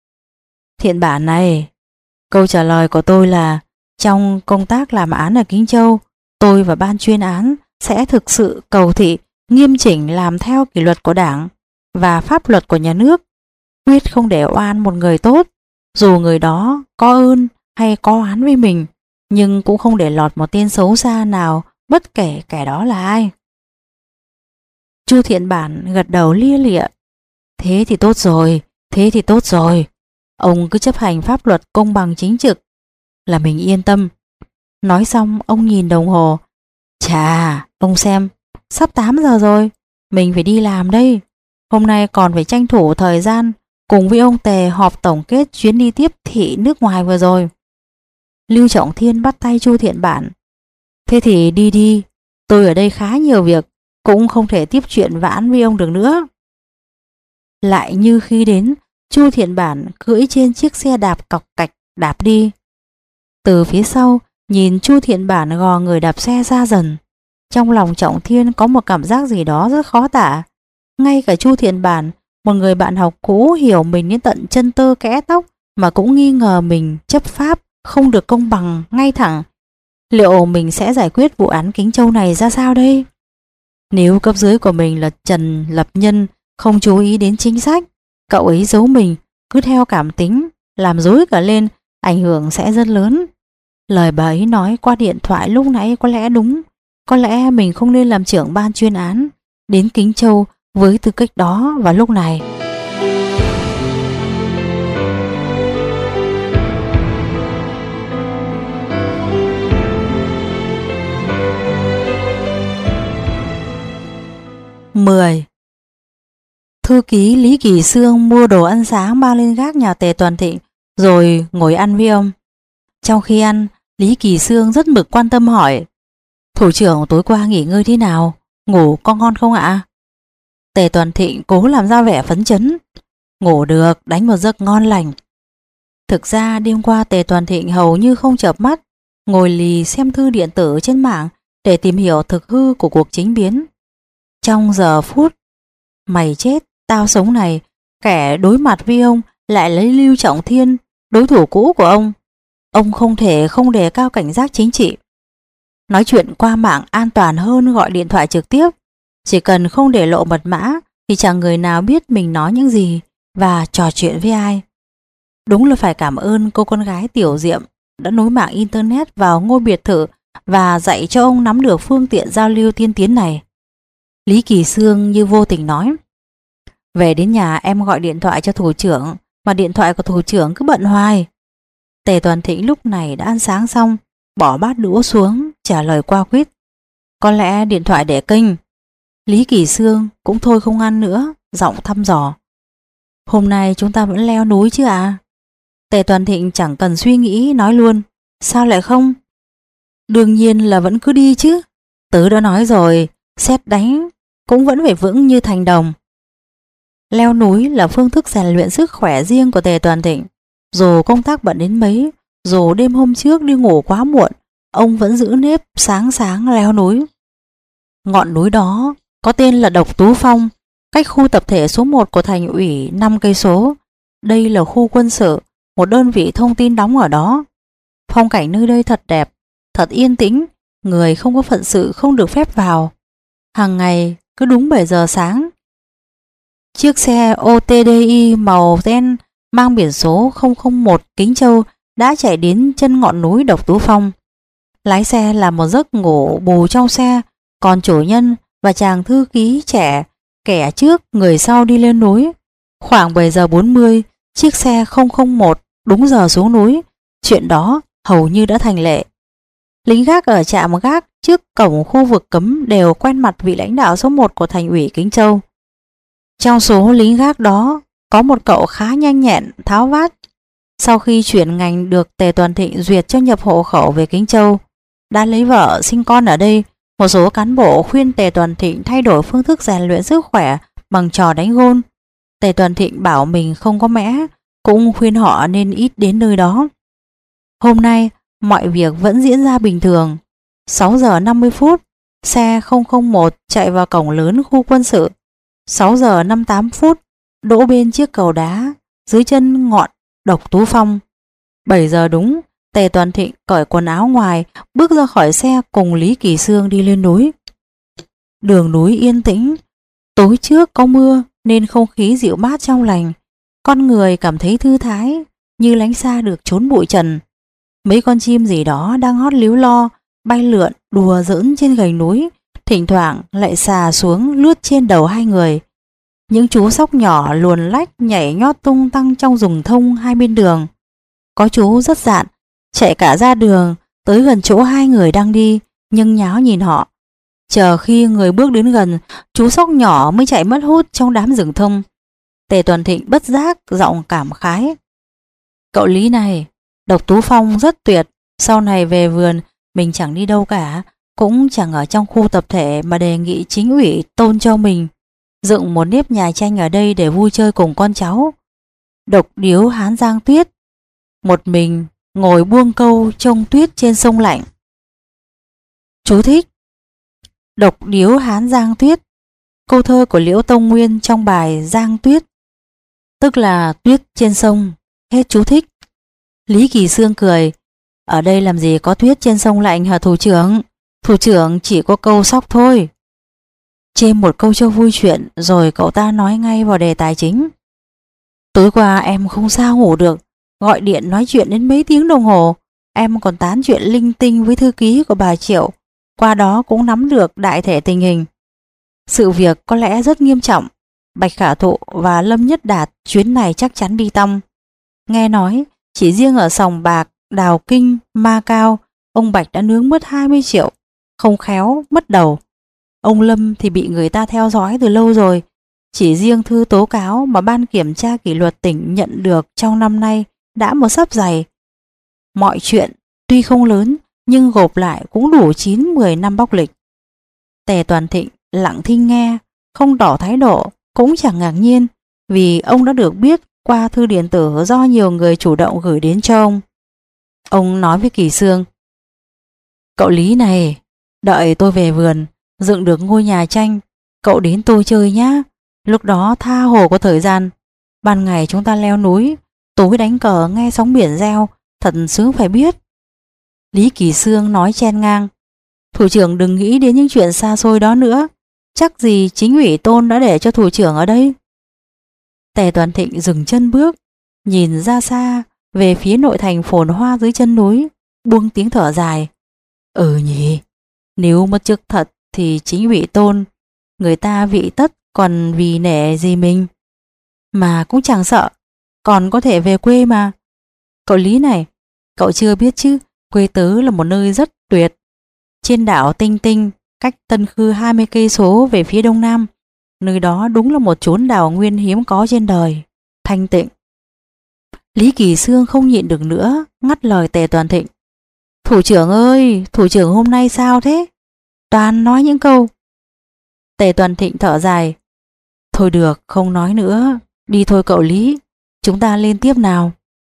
Thiện Bản này, câu trả lời của tôi là trong công tác làm án ở Kính Châu, tôi và ban chuyên án sẽ thực sự cầu thị, nghiêm chỉnh làm theo kỷ luật của Đảng và pháp luật của nhà nước, quyết không để oan một người tốt, dù người đó có ơn hay có oán với mình, nhưng cũng không để lọt một tên xấu xa nào, bất kể kẻ đó là ai. Chu Thiện Bản gật đầu lia lịa. Thế thì tốt rồi, thế thì tốt rồi. Ông cứ chấp hành pháp luật công bằng chính trực là mình yên tâm. Nói xong ông nhìn đồng hồ. Chà, ông xem, sắp tám giờ rồi, mình phải đi làm đây. Hôm nay còn phải tranh thủ thời gian cùng với ông Tề họp tổng kết chuyến đi tiếp thị nước ngoài vừa rồi. Lưu Trọng Thiên bắt tay Chu Thiện Bản. Thế thì đi đi, tôi ở đây khá nhiều việc, cũng không thể tiếp chuyện vãn với ông được nữa. Lại như khi đến, Chu Thiện Bản cưỡi trên chiếc xe đạp cọc cạch đạp đi. Từ phía sau, nhìn Chu Thiện Bản gò người đạp xe ra dần. Trong lòng Trọng Thiên có một cảm giác gì đó rất khó tả. Ngay cả Chu Thiện Bản, một người bạn học cũ hiểu mình đến tận chân tơ kẽ tóc mà cũng nghi ngờ mình chấp pháp không được công bằng ngay thẳng, Liệu mình sẽ giải quyết vụ án Kính Châu này ra sao đây? Nếu cấp dưới của mình là Trần Lập Nhân không chú ý đến chính sách, cậu ấy giấu mình, cứ theo cảm tính, làm rối cả lên, ảnh hưởng sẽ rất lớn. Lời bà ấy nói qua điện thoại lúc nãy có lẽ đúng. Có lẽ mình không nên làm trưởng ban chuyên án đến Kính Châu với tư cách đó vào lúc này. mười. Thư ký Lý Kỳ Sương mua đồ ăn sáng mang lên gác nhà Tề Toàn Thịnh rồi ngồi ăn với ông. Trong khi ăn, Lý Kỳ Sương rất mực quan tâm hỏi: Thủ trưởng tối qua nghỉ ngơi thế nào? Ngủ có ngon không ạ? Tề Toàn Thịnh cố làm ra vẻ phấn chấn: Ngủ được, đánh một giấc ngon lành. Thực ra đêm qua Tề Toàn Thịnh hầu như không chợp mắt, ngồi lì xem thư điện tử trên mạng để tìm hiểu thực hư của cuộc chính biến. Trong giờ phút mày chết tao sống này, kẻ đối mặt với ông lại lấy Lưu Trọng Thiên, đối thủ cũ của ông. Ông không thể không đề cao cảnh giác chính trị. Nói chuyện qua mạng an toàn hơn gọi điện thoại trực tiếp. Chỉ cần không để lộ mật mã thì chẳng người nào biết mình nói những gì và trò chuyện với ai. Đúng là phải cảm ơn cô con gái Tiểu Diệm đã nối mạng internet vào ngôi biệt thự và dạy cho ông nắm được phương tiện giao lưu tiên tiến này. Lý Kỳ Sương như vô tình nói: Về đến nhà em gọi điện thoại cho thủ trưởng, mà điện thoại của thủ trưởng cứ bận hoài. Tề Toàn Thịnh lúc này đã ăn sáng xong, bỏ bát đũa xuống, trả lời qua quýt: Có lẽ điện thoại để kênh. Lý Kỳ Sương cũng thôi không ăn nữa, giọng thăm dò: Hôm nay chúng ta vẫn leo núi chứ à? Tề Toàn Thịnh chẳng cần suy nghĩ nói luôn: Sao lại không? Đương nhiên là vẫn cứ đi chứ. Tớ đã nói rồi, sét đánh cũng vẫn phải vững như thành đồng. Leo núi là phương thức rèn luyện sức khỏe riêng của Tề Toàn Thịnh. Dù công tác bận đến mấy, dù đêm hôm trước đi ngủ quá muộn, ông vẫn giữ nếp sáng sáng leo núi. Ngọn núi đó có tên là Độc Tú Phong, cách khu tập thể số một của thành ủy năm cây số. Đây là khu quân sự, một đơn vị thông tin đóng ở đó. Phong cảnh nơi đây thật đẹp, thật yên tĩnh, người không có phận sự không được phép vào. Hàng ngày cứ đúng bảy giờ sáng, chiếc xe ô tê đê i màu đen mang biển số không không một Kính Châu đã chạy đến chân ngọn núi Độc Tú Phong. Lái xe làm một giấc ngủ bù trong xe, còn chủ nhân và chàng thư ký trẻ, kẻ trước người sau đi lên núi. Khoảng bảy giờ bốn mươi, chiếc xe không không một đúng giờ xuống núi. Chuyện đó hầu như đã thành lệ. Lính gác ở trạm gác trước cổng khu vực cấm đều quen mặt vị lãnh đạo số một của thành ủy Kính Châu. Trong số lính gác đó có một cậu khá nhanh nhẹn, tháo vát. Sau khi chuyển ngành được Tề Toàn Thịnh duyệt cho nhập hộ khẩu về Kính Châu, đã lấy vợ sinh con ở đây, một số cán bộ khuyên Tề Toàn Thịnh thay đổi phương thức rèn luyện sức khỏe bằng trò đánh gôn. Tề Toàn Thịnh bảo mình không có mẽ, cũng khuyên họ nên ít đến nơi đó. Hôm nay mọi việc vẫn diễn ra bình thường. sáu giờ năm mươi phút, xe không không một chạy vào cổng lớn khu quân sự. sáu giờ năm mươi tám phút, đỗ bên chiếc cầu đá dưới chân ngọn Độc Tú Phong. bảy giờ đúng, Tề Toàn Thịnh cởi quần áo ngoài, bước ra khỏi xe cùng Lý Kỳ Sương đi lên núi. Đường núi yên tĩnh, tối trước có mưa nên không khí dịu mát trong lành. Con người cảm thấy thư thái, như lánh xa được chốn bụi trần. Mấy con chim gì đó đang hót líu lo, bay lượn, đùa giỡn trên gành núi, thỉnh thoảng lại xà xuống lướt trên đầu hai người. Những chú sóc nhỏ luồn lách nhảy nhót tung tăng trong rừng thông hai bên đường. Có chú rất dạn, chạy cả ra đường tới gần chỗ hai người đang đi, nhưng nháo nhìn họ. Chờ khi người bước đến gần, chú sóc nhỏ mới chạy mất hút trong đám rừng thông. Tề Toàn Thịnh bất giác giọng cảm khái: Cậu Lý này, Độc Tú Phong rất tuyệt. Sau này về vườn mình chẳng đi đâu cả, cũng chẳng ở trong khu tập thể mà đề nghị chính ủy tôn cho mình dựng một nếp nhà tranh ở đây để vui chơi cùng con cháu. Độc điếu hán giang tuyết, một mình ngồi buông câu trông tuyết trên sông lạnh. Chú thích: Độc điếu hán giang tuyết, câu thơ của Liễu Tông Nguyên trong bài Giang Tuyết, tức là tuyết trên sông. Hết chú thích. Lý Kỳ Sương cười: Ở đây làm gì có tuyết trên sông lạnh hả thủ trưởng? Thủ trưởng chỉ có câu sóc thôi. Chêm một câu cho vui chuyện rồi cậu ta nói ngay vào đề tài chính. Tối qua em không sao ngủ được, gọi điện nói chuyện đến mấy tiếng đồng hồ. Em còn tán chuyện linh tinh với thư ký của bà Triệu, qua đó cũng nắm được đại thể tình hình. Sự việc có lẽ rất nghiêm trọng. Bạch Khả Thụ và Lâm Nhất Đạt chuyến này chắc chắn đi tong. Nghe nói chỉ riêng ở sòng bạc Đào Kinh, Ma Cao, ông Bạch đã nướng mất hai mươi triệu, không khéo mất đầu. Ông Lâm thì bị người ta theo dõi từ lâu rồi. Chỉ riêng thư tố cáo mà ban kiểm tra kỷ luật tỉnh nhận được trong năm nay đã một xấp dày. Mọi chuyện tuy không lớn nhưng gộp lại cũng đủ chín mười năm bóc lịch. Tề Toàn Thịnh lặng thinh nghe, không tỏ thái độ, cũng chẳng ngạc nhiên, vì ông đã được biết qua thư điện tử do nhiều người chủ động gửi đến cho ông. Ông nói với Kỳ Sương: Cậu Lý này, đợi tôi về vườn dựng được ngôi nhà tranh, cậu đến tôi chơi nhá. Lúc đó tha hồ có thời gian. Ban ngày chúng ta leo núi, tối đánh cờ nghe sóng biển reo, thật sướng phải biết. Lý Kỳ Sương nói chen ngang: Thủ trưởng đừng nghĩ đến những chuyện xa xôi đó nữa. Chắc gì chính ủy Tôn đã để cho thủ trưởng ở đây. Tề Toàn Thịnh dừng chân bước, nhìn ra xa về phía nội thành phồn hoa dưới chân núi, buông tiếng thở dài. Ừ nhỉ, nếu mất chức thật thì chính ủy Tôn, người ta vị tất còn vì nể gì mình. Mà cũng chẳng sợ, còn có thể về quê mà. Cậu Lý này, cậu chưa biết chứ, quê tớ là một nơi rất tuyệt. Trên đảo Tinh Tinh, cách Tân Khư hai mươi cây số về phía đông nam, nơi đó đúng là một chốn đảo nguyên hiếm có trên đời, thanh tịnh. Lý Kỳ Sương không nhịn được nữa, ngắt lời Tề Toàn Thịnh. Thủ trưởng ơi, thủ trưởng hôm nay sao thế? Toàn nói những câu. Tề Toàn Thịnh thở dài. Thôi được, không nói nữa, đi thôi cậu Lý, chúng ta lên tiếp nào.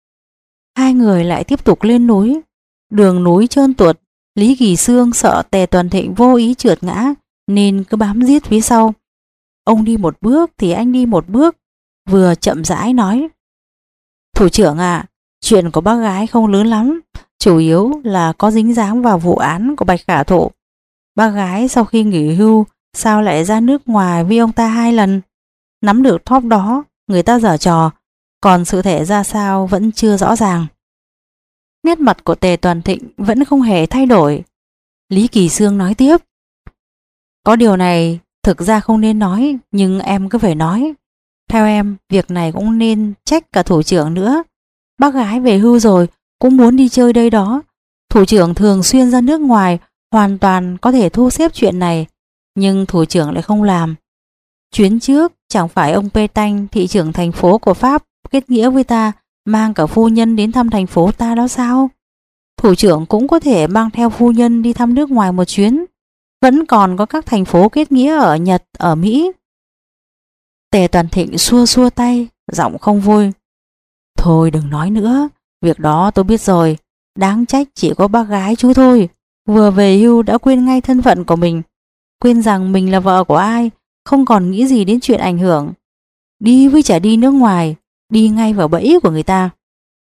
Hai người lại tiếp tục lên núi. Đường núi trơn tuột, Lý Kỳ Sương sợ Tề Toàn Thịnh vô ý trượt ngã nên cứ bám giết phía sau. Ông đi một bước thì anh đi một bước, vừa chậm rãi nói: Thủ trưởng ạ, à, chuyện của bác gái không lớn lắm, chủ yếu là có dính dáng vào vụ án của Bạch Khả Thụ. Bác gái sau khi nghỉ hưu sao lại ra nước ngoài với ông ta hai lần? Nắm được thóp đó, người ta giở trò, còn sự thể ra sao vẫn chưa rõ ràng. Nét mặt của Tề Toàn Thịnh vẫn không hề thay đổi. Lý Kỳ Sương nói tiếp: Có điều này thực ra không nên nói, nhưng em cứ phải nói. Theo em, việc này cũng nên trách cả thủ trưởng nữa. Bác gái về hưu rồi cũng muốn đi chơi đây đó. Thủ trưởng thường xuyên ra nước ngoài, hoàn toàn có thể thu xếp chuyện này, nhưng thủ trưởng lại không làm. Chuyến trước chẳng phải ông Pétain, thị trưởng thành phố của Pháp, kết nghĩa với ta, mang cả phu nhân đến thăm thành phố ta đó sao? Thủ trưởng cũng có thể mang theo phu nhân đi thăm nước ngoài một chuyến. Vẫn còn có các thành phố kết nghĩa ở Nhật, ở Mỹ. Tề Toàn Thịnh xua xua tay, giọng không vui. Thôi đừng nói nữa, việc đó tôi biết rồi. Đáng trách chỉ có bác gái chú thôi, vừa về hưu đã quên ngay thân phận của mình, quên rằng mình là vợ của ai, không còn nghĩ gì đến chuyện ảnh hưởng. Đi với chả đi nước ngoài, đi ngay vào bẫy của người ta.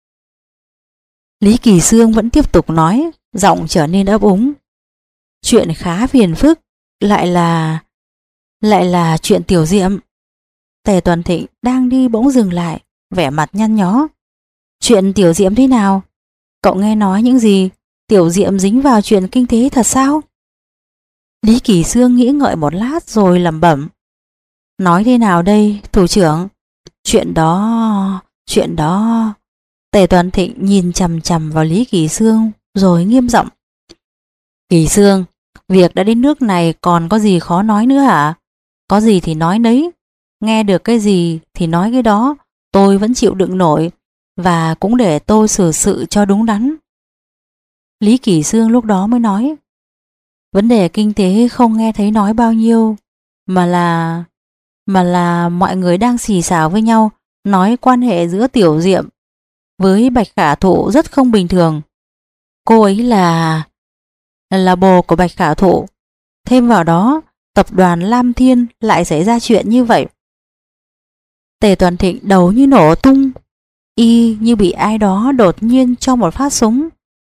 Lý Kỳ Sương vẫn tiếp tục nói, giọng trở nên ấp úng. Chuyện khá phiền phức, lại là... lại là chuyện Tiểu Diệm. Tề Toàn Thịnh đang đi bỗng dừng lại, vẻ mặt nhăn nhó. Chuyện Tiểu Diệm thế nào? Cậu nghe nói những gì? Tiểu Diệm dính vào chuyện kinh tế thật sao? Lý Kỳ Sương nghĩ ngợi một lát rồi lẩm bẩm. Nói thế nào đây, thủ trưởng? Chuyện đó... chuyện đó... Tề Toàn Thịnh nhìn chằm chằm vào Lý Kỳ Sương rồi nghiêm giọng. Kỳ Sương, việc đã đến nước này còn có gì khó nói nữa hả? Có gì thì nói đấy. Nghe được cái gì thì nói cái đó, tôi vẫn chịu đựng nổi, và cũng để tôi xử sự cho đúng đắn. Lý Kỳ Sương lúc đó mới nói. Vấn đề kinh tế không nghe thấy nói bao nhiêu, mà là... mà là mọi người đang xì xào với nhau, nói quan hệ giữa Tiểu Diệm với Bạch Khả Thụ rất không bình thường. Cô ấy là... là bồ của Bạch Khả Thụ. Thêm vào đó, tập đoàn Lam Thiên lại xảy ra chuyện như vậy. Tề Toàn Thịnh đầu như nổ tung, y như bị ai đó đột nhiên cho một phát súng.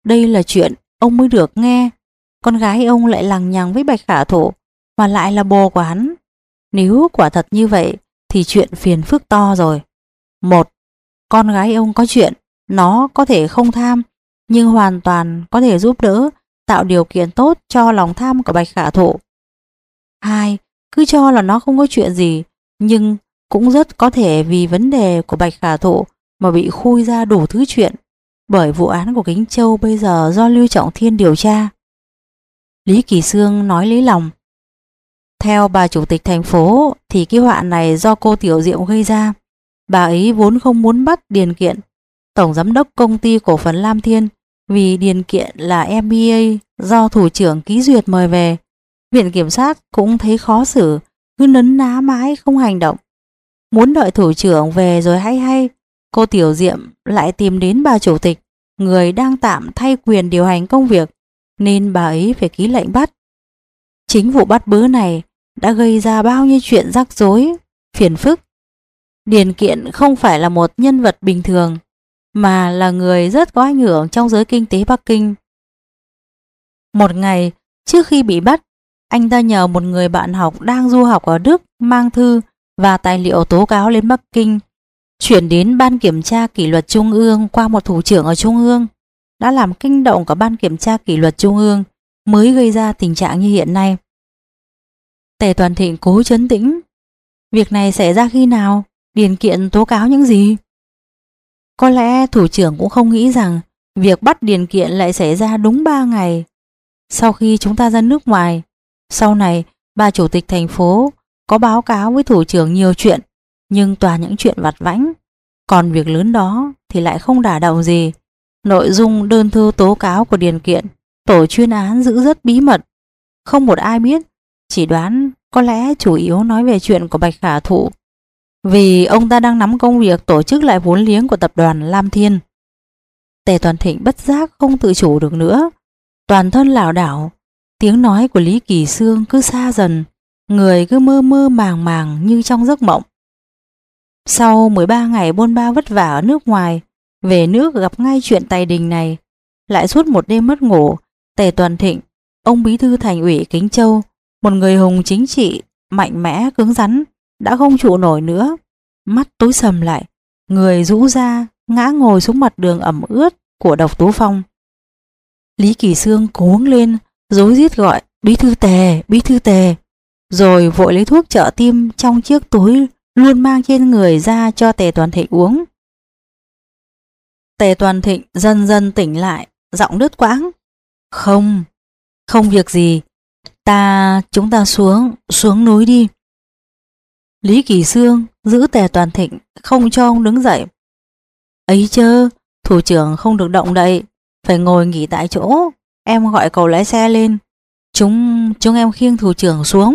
đây là chuyện ông mới được nghe. Con gái ông lại lằng nhằng với Bạch Khả Thụ, mà lại là bồ của hắn. Nếu quả thật như vậy thì chuyện phiền phức to rồi. Một, con gái ông có chuyện, nó có thể không tham, nhưng hoàn toàn có thể giúp đỡ, tạo điều kiện tốt cho lòng tham của Bạch Khả Thụ. Hai, cứ cho là nó không có chuyện gì, nhưng cũng rất có thể vì vấn đề của Bạch Khả Thụ mà bị khui ra đủ thứ chuyện, bởi vụ án của Kính Châu bây giờ do Lưu Trọng Thiên điều tra. Lý Kỳ Xương nói lấy lòng. Theo bà chủ tịch thành phố thì cái họa này do cô Tiểu Diệu gây ra. Bà ấy vốn không muốn bắt Điền Kiện, tổng giám đốc công ty cổ phần Lam Thiên, vì Điền Kiện là em bê a do thủ trưởng ký duyệt mời về. Viện kiểm sát cũng thấy khó xử, cứ nấn ná mãi không hành động. Muốn đợi thủ trưởng về rồi hay hay, cô Tiểu Diệm lại tìm đến bà chủ tịch, người đang tạm thay quyền điều hành công việc, nên bà ấy phải ký lệnh bắt. Chính vụ bắt bớ này đã gây ra bao nhiêu chuyện rắc rối, phiền phức. Điền Kiện không phải là một nhân vật bình thường, mà là người rất có ảnh hưởng trong giới kinh tế Bắc Kinh. Một ngày trước khi bị bắt, anh ta nhờ một người bạn học đang du học ở Đức mang thư và tài liệu tố cáo lên Bắc Kinh, chuyển đến Ban Kiểm tra Kỷ luật Trung ương qua một thủ trưởng ở Trung ương, đã làm kinh động cả Ban Kiểm tra Kỷ luật Trung ương, mới gây ra tình trạng như hiện nay. Tề Toàn Thịnh cố trấn tĩnh. Việc này xảy ra khi nào? Điền Kiện tố cáo những gì? Có lẽ thủ trưởng cũng không nghĩ rằng việc bắt Điền Kiện lại xảy ra đúng ba ngày sau khi chúng ta ra nước ngoài. Sau này, bà chủ tịch thành phố có báo cáo với thủ trưởng nhiều chuyện, nhưng toàn những chuyện vặt vãnh. Còn việc lớn đó thì lại không đả động gì. Nội dung đơn thư tố cáo của Điền Kiện, tổ chuyên án giữ rất bí mật, không một ai biết, chỉ đoán có lẽ chủ yếu nói về chuyện của Bạch Khả Thụ, vì ông ta đang nắm công việc tổ chức lại vốn liếng của tập đoàn Lam Thiên. Tề Toàn Thịnh bất giác không tự chủ được nữa, toàn thân lảo đảo. Tiếng nói của Lý Kỳ Xương cứ xa dần, người cứ mơ mơ màng màng như trong giấc mộng. Sau mười ba ngày bôn ba vất vả ở nước ngoài, về nước gặp ngay chuyện tài đình này, lại suốt một đêm mất ngủ. Tề Toàn Thịnh, ông bí thư thành ủy Kính Châu, một người hùng chính trị, mạnh mẽ, cứng rắn, đã không trụ nổi nữa. Mắt tối sầm lại, người rũ ra, ngã ngồi xuống mặt đường ẩm ướt của Độc Tú Phong. Lý Kỳ Xương cuống lên, rối rít gọi bí thư Tề, bí thư Tề, rồi vội lấy thuốc trợ tim trong chiếc túi luôn mang trên người ra cho Tề Toàn Thịnh uống. Tề Toàn Thịnh dần dần tỉnh lại, giọng đứt quãng. Không, không việc gì, ta, chúng ta xuống, xuống núi đi. Lý Kỳ Xương giữ Tề Toàn Thịnh không cho ông đứng dậy. Ấy chơ, thủ trưởng không được động đậy, phải ngồi nghỉ tại chỗ, em gọi cậu lái xe lên, chúng chúng em khiêng thủ trưởng xuống.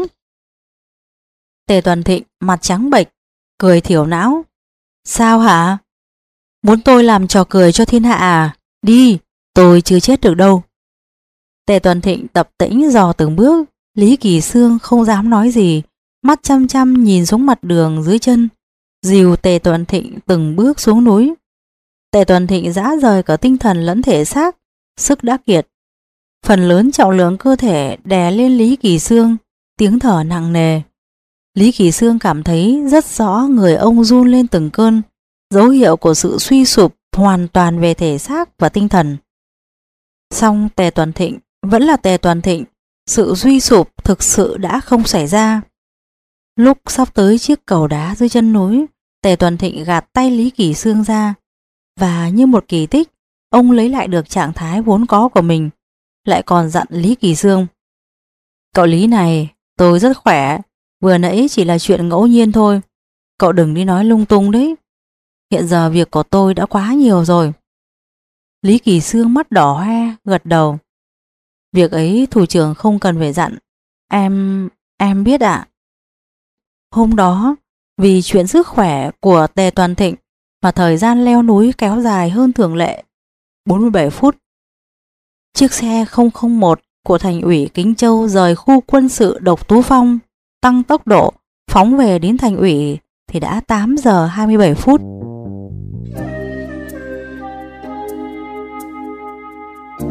Tề Toàn Thịnh mặt trắng bệch, cười thiểu não. Sao hả? Muốn tôi làm trò cười cho thiên hạ à? Đi, tôi chưa chết được đâu. Tề Toàn Thịnh tập tễnh dò từng bước. Lý Kỳ Xương không dám nói gì, mắt chăm chăm nhìn xuống mặt đường dưới chân, dìu Tề Toàn Thịnh từng bước xuống núi. Tề Toàn Thịnh rã rời cả tinh thần lẫn thể xác, sức đã kiệt. Phần lớn trọng lượng cơ thể đè lên Lý Kỳ Xương, tiếng thở nặng nề. Lý Kỳ Xương cảm thấy rất rõ người ông run lên từng cơn, dấu hiệu của sự suy sụp hoàn toàn về thể xác và tinh thần. Song Tề Toàn Thịnh vẫn là Tề Toàn Thịnh, sự suy sụp thực sự đã không xảy ra. Lúc sắp tới chiếc cầu đá dưới chân núi, Tề Toàn Thịnh gạt tay Lý Kỳ Xương ra, và như một kỳ tích, ông lấy lại được trạng thái vốn có của mình, lại còn dặn Lý Kỳ Xương. Cậu Lý này, tôi rất khỏe, vừa nãy chỉ là chuyện ngẫu nhiên thôi, cậu đừng đi nói lung tung đấy. Hiện giờ việc của tôi đã quá nhiều rồi. Lý Kỳ Xương mắt đỏ hoe, gật đầu. Việc ấy thủ trưởng không cần phải dặn, em, em biết ạ. Hôm đó, vì chuyện sức khỏe của Tề Toàn Thịnh mà thời gian leo núi kéo dài hơn thường lệ, bốn mươi bảy phút. Chiếc xe không không một của thành ủy Kính Châu rời khu quân sự Độc Tú Phong, tăng tốc độ, phóng về đến thành ủy thì đã tám giờ hai mươi bảy phút.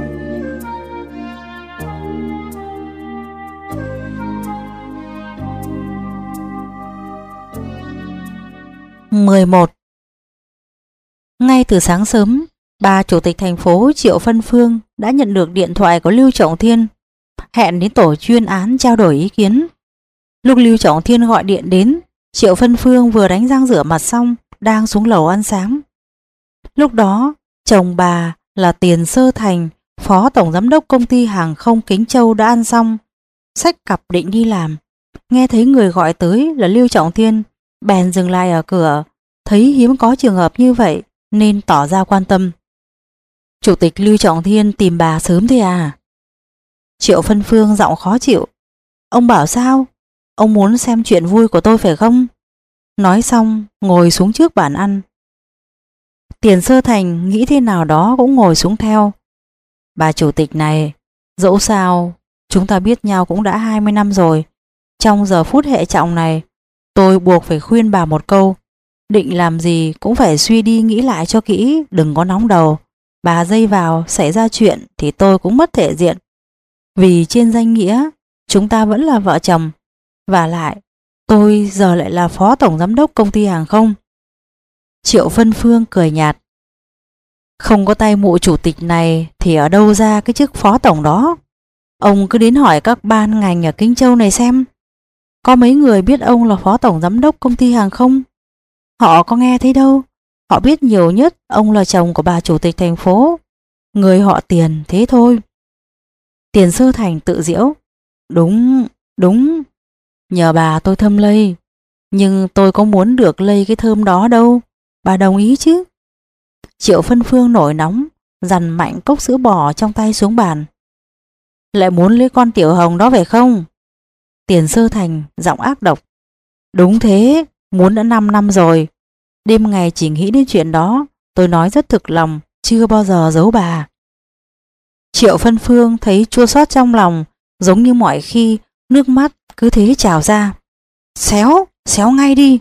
mười một. Ngay từ sáng sớm, bà chủ tịch thành phố Triệu Phân Phương đã nhận được điện thoại của Lưu Trọng Thiên, hẹn đến tổ chuyên án trao đổi ý kiến. Lúc Lưu Trọng Thiên gọi điện đến, Triệu Phân Phương vừa đánh răng rửa mặt xong, đang xuống lầu ăn sáng. Lúc đó, chồng bà là Tiền Sơ Thành, phó tổng giám đốc công ty hàng không Kính Châu đã ăn xong, xách cặp định đi làm. Nghe thấy người gọi tới là Lưu Trọng Thiên, bèn dừng lại ở cửa, thấy hiếm có trường hợp như vậy nên tỏ ra quan tâm. Chủ tịch Lưu Trọng Thiên tìm bà sớm thế à? Triệu Phân Phương giọng khó chịu. Ông bảo sao? Ông muốn xem chuyện vui của tôi phải không? Nói xong ngồi xuống trước bàn ăn. Tiền Sơ Thành nghĩ thế nào đó cũng ngồi xuống theo. Bà chủ tịch này, dẫu sao chúng ta biết nhau cũng đã hai mươi năm rồi. Trong giờ phút hệ trọng này, tôi buộc phải khuyên bà một câu. Định làm gì cũng phải suy đi nghĩ lại cho kỹ, đừng có nóng đầu. Bà dây vào xảy ra chuyện thì tôi cũng mất thể diện. Vì trên danh nghĩa chúng ta vẫn là vợ chồng. Và lại tôi giờ lại là phó tổng giám đốc công ty hàng không. Triệu Phân Phương cười nhạt. Không có tay mụ chủ tịch này thì ở đâu ra cái chức phó tổng đó? Ông cứ đến hỏi các ban ngành ở Kinh Châu này xem. Có mấy người biết ông là phó tổng giám đốc công ty hàng không? Họ có nghe thấy đâu. Họ biết nhiều nhất ông là chồng của bà chủ tịch thành phố. Người họ Tiền thế thôi. Tiền Sơ Thành tự giễu. Đúng, đúng. Nhờ bà tôi thơm lây. Nhưng tôi có muốn được lây cái thơm đó đâu. Bà đồng ý chứ? Triệu Phân Phương nổi nóng, dằn mạnh cốc sữa bò trong tay xuống bàn. Lại muốn lấy con Tiểu Hồng đó phải không? Tiền Sơ Thành giọng ác độc. Đúng thế, muốn đã năm năm rồi. Đêm ngày chỉ nghĩ đến chuyện đó. Tôi nói rất thực lòng, chưa bao giờ giấu bà. Triệu Phân Phương thấy chua xót trong lòng, giống như mọi khi, nước mắt cứ thế trào ra. Xéo, xéo ngay đi.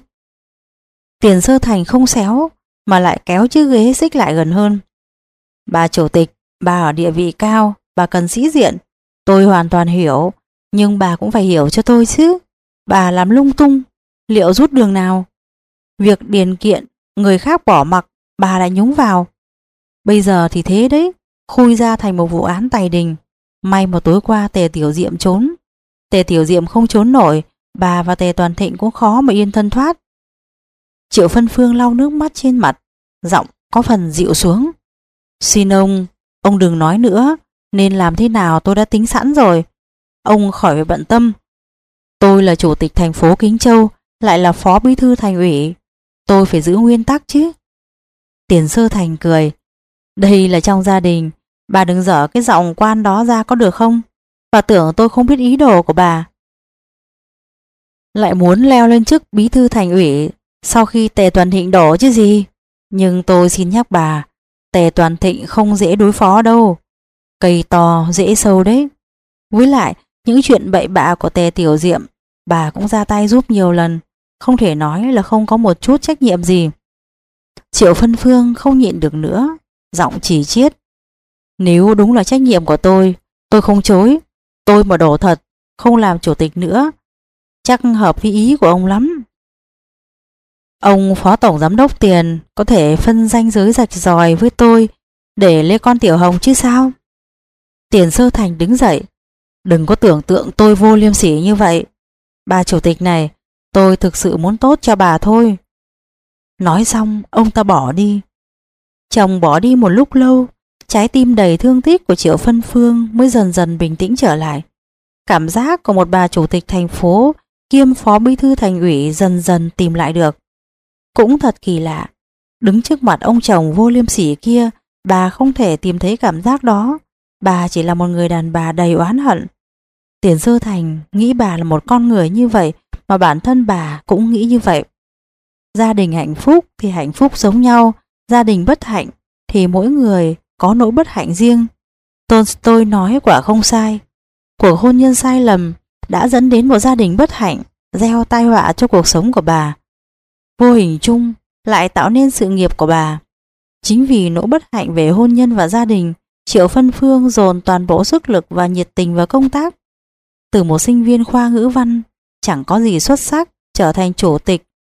Tiền Sơ Thành không xéo, mà lại kéo chiếc ghế xích lại gần hơn. Bà chủ tịch, bà ở địa vị cao, bà cần sĩ diện. Tôi hoàn toàn hiểu, nhưng bà cũng phải hiểu cho tôi chứ. Bà làm lung tung, liệu rút đường nào? Việc điền kiện, người khác bỏ mặc, bà lại nhúng vào. Bây giờ thì thế đấy, khui ra thành một vụ án tài đình. May một tối qua Tề Tiểu Diệm trốn. Tề Tiểu Diệm không trốn nổi, bà và Tề Toàn Thịnh cũng khó mà yên thân thoát. Triệu Phân Phương lau nước mắt trên mặt, giọng có phần dịu xuống. Xin ông, ông đừng nói nữa, nên làm thế nào tôi đã tính sẵn rồi. Ông khỏi phải bận tâm. Tôi là chủ tịch thành phố Kính Châu, lại là phó bí thư thành ủy. Tôi phải giữ nguyên tắc chứ. Tiền Sơ Thành cười. Đây là trong gia đình, bà đừng dở cái giọng quan đó ra có được không? Bà tưởng tôi không biết ý đồ của bà. Lại muốn leo lên chức bí thư thành ủy sau khi Tề Toàn Thịnh đổ chứ gì. Nhưng tôi xin nhắc bà, Tề Toàn Thịnh không dễ đối phó đâu. Cây to dễ sâu đấy. Với lại những chuyện bậy bạ của Tề Tiểu Diệm, bà cũng ra tay giúp nhiều lần, không thể nói là không có một chút trách nhiệm gì. Triệu Phân Phương không nhịn được nữa, giọng chỉ chiết. Nếu đúng là trách nhiệm của tôi, tôi không chối. Tôi mà đổ thật, không làm chủ tịch nữa, chắc hợp với ý của ông lắm. Ông phó tổng giám đốc Tiền có thể phân ranh giới rạch ròi với tôi để lấy con Tiểu Hồng chứ sao? Tiền Sơ Thành đứng dậy. Đừng có tưởng tượng tôi vô liêm sỉ như vậy. Bà chủ tịch này, tôi thực sự muốn tốt cho bà thôi. Nói xong ông ta bỏ đi. Chồng bỏ đi một lúc lâu, trái tim đầy thương tiếc của Triệu Phân Phương mới dần dần bình tĩnh trở lại. Cảm giác của một bà chủ tịch thành phố kiêm phó bí thư thành ủy dần dần tìm lại được. Cũng thật kỳ lạ, đứng trước mặt ông chồng vô liêm sỉ kia, bà không thể tìm thấy cảm giác đó. Bà chỉ là một người đàn bà đầy oán hận. Tiền Sơ Thành nghĩ bà là một con người như vậy, mà bản thân bà cũng nghĩ như vậy. Gia đình hạnh phúc thì hạnh phúc giống nhau, gia đình bất hạnh thì mỗi người có nỗi bất hạnh riêng. Tolstoy nói quả không sai. Cuộc hôn nhân sai lầm đã dẫn đến một gia đình bất hạnh, gieo tai họa cho cuộc sống của bà. Vô hình chung lại tạo nên sự nghiệp của bà. Chính vì nỗi bất hạnh về hôn nhân và gia đình, Triệu Phân Phương dồn toàn bộ sức lực và nhiệt tình vào công tác. Từ một sinh viên khoa ngữ văn chẳng có gì xuất sắc, trở thành chủ tịch,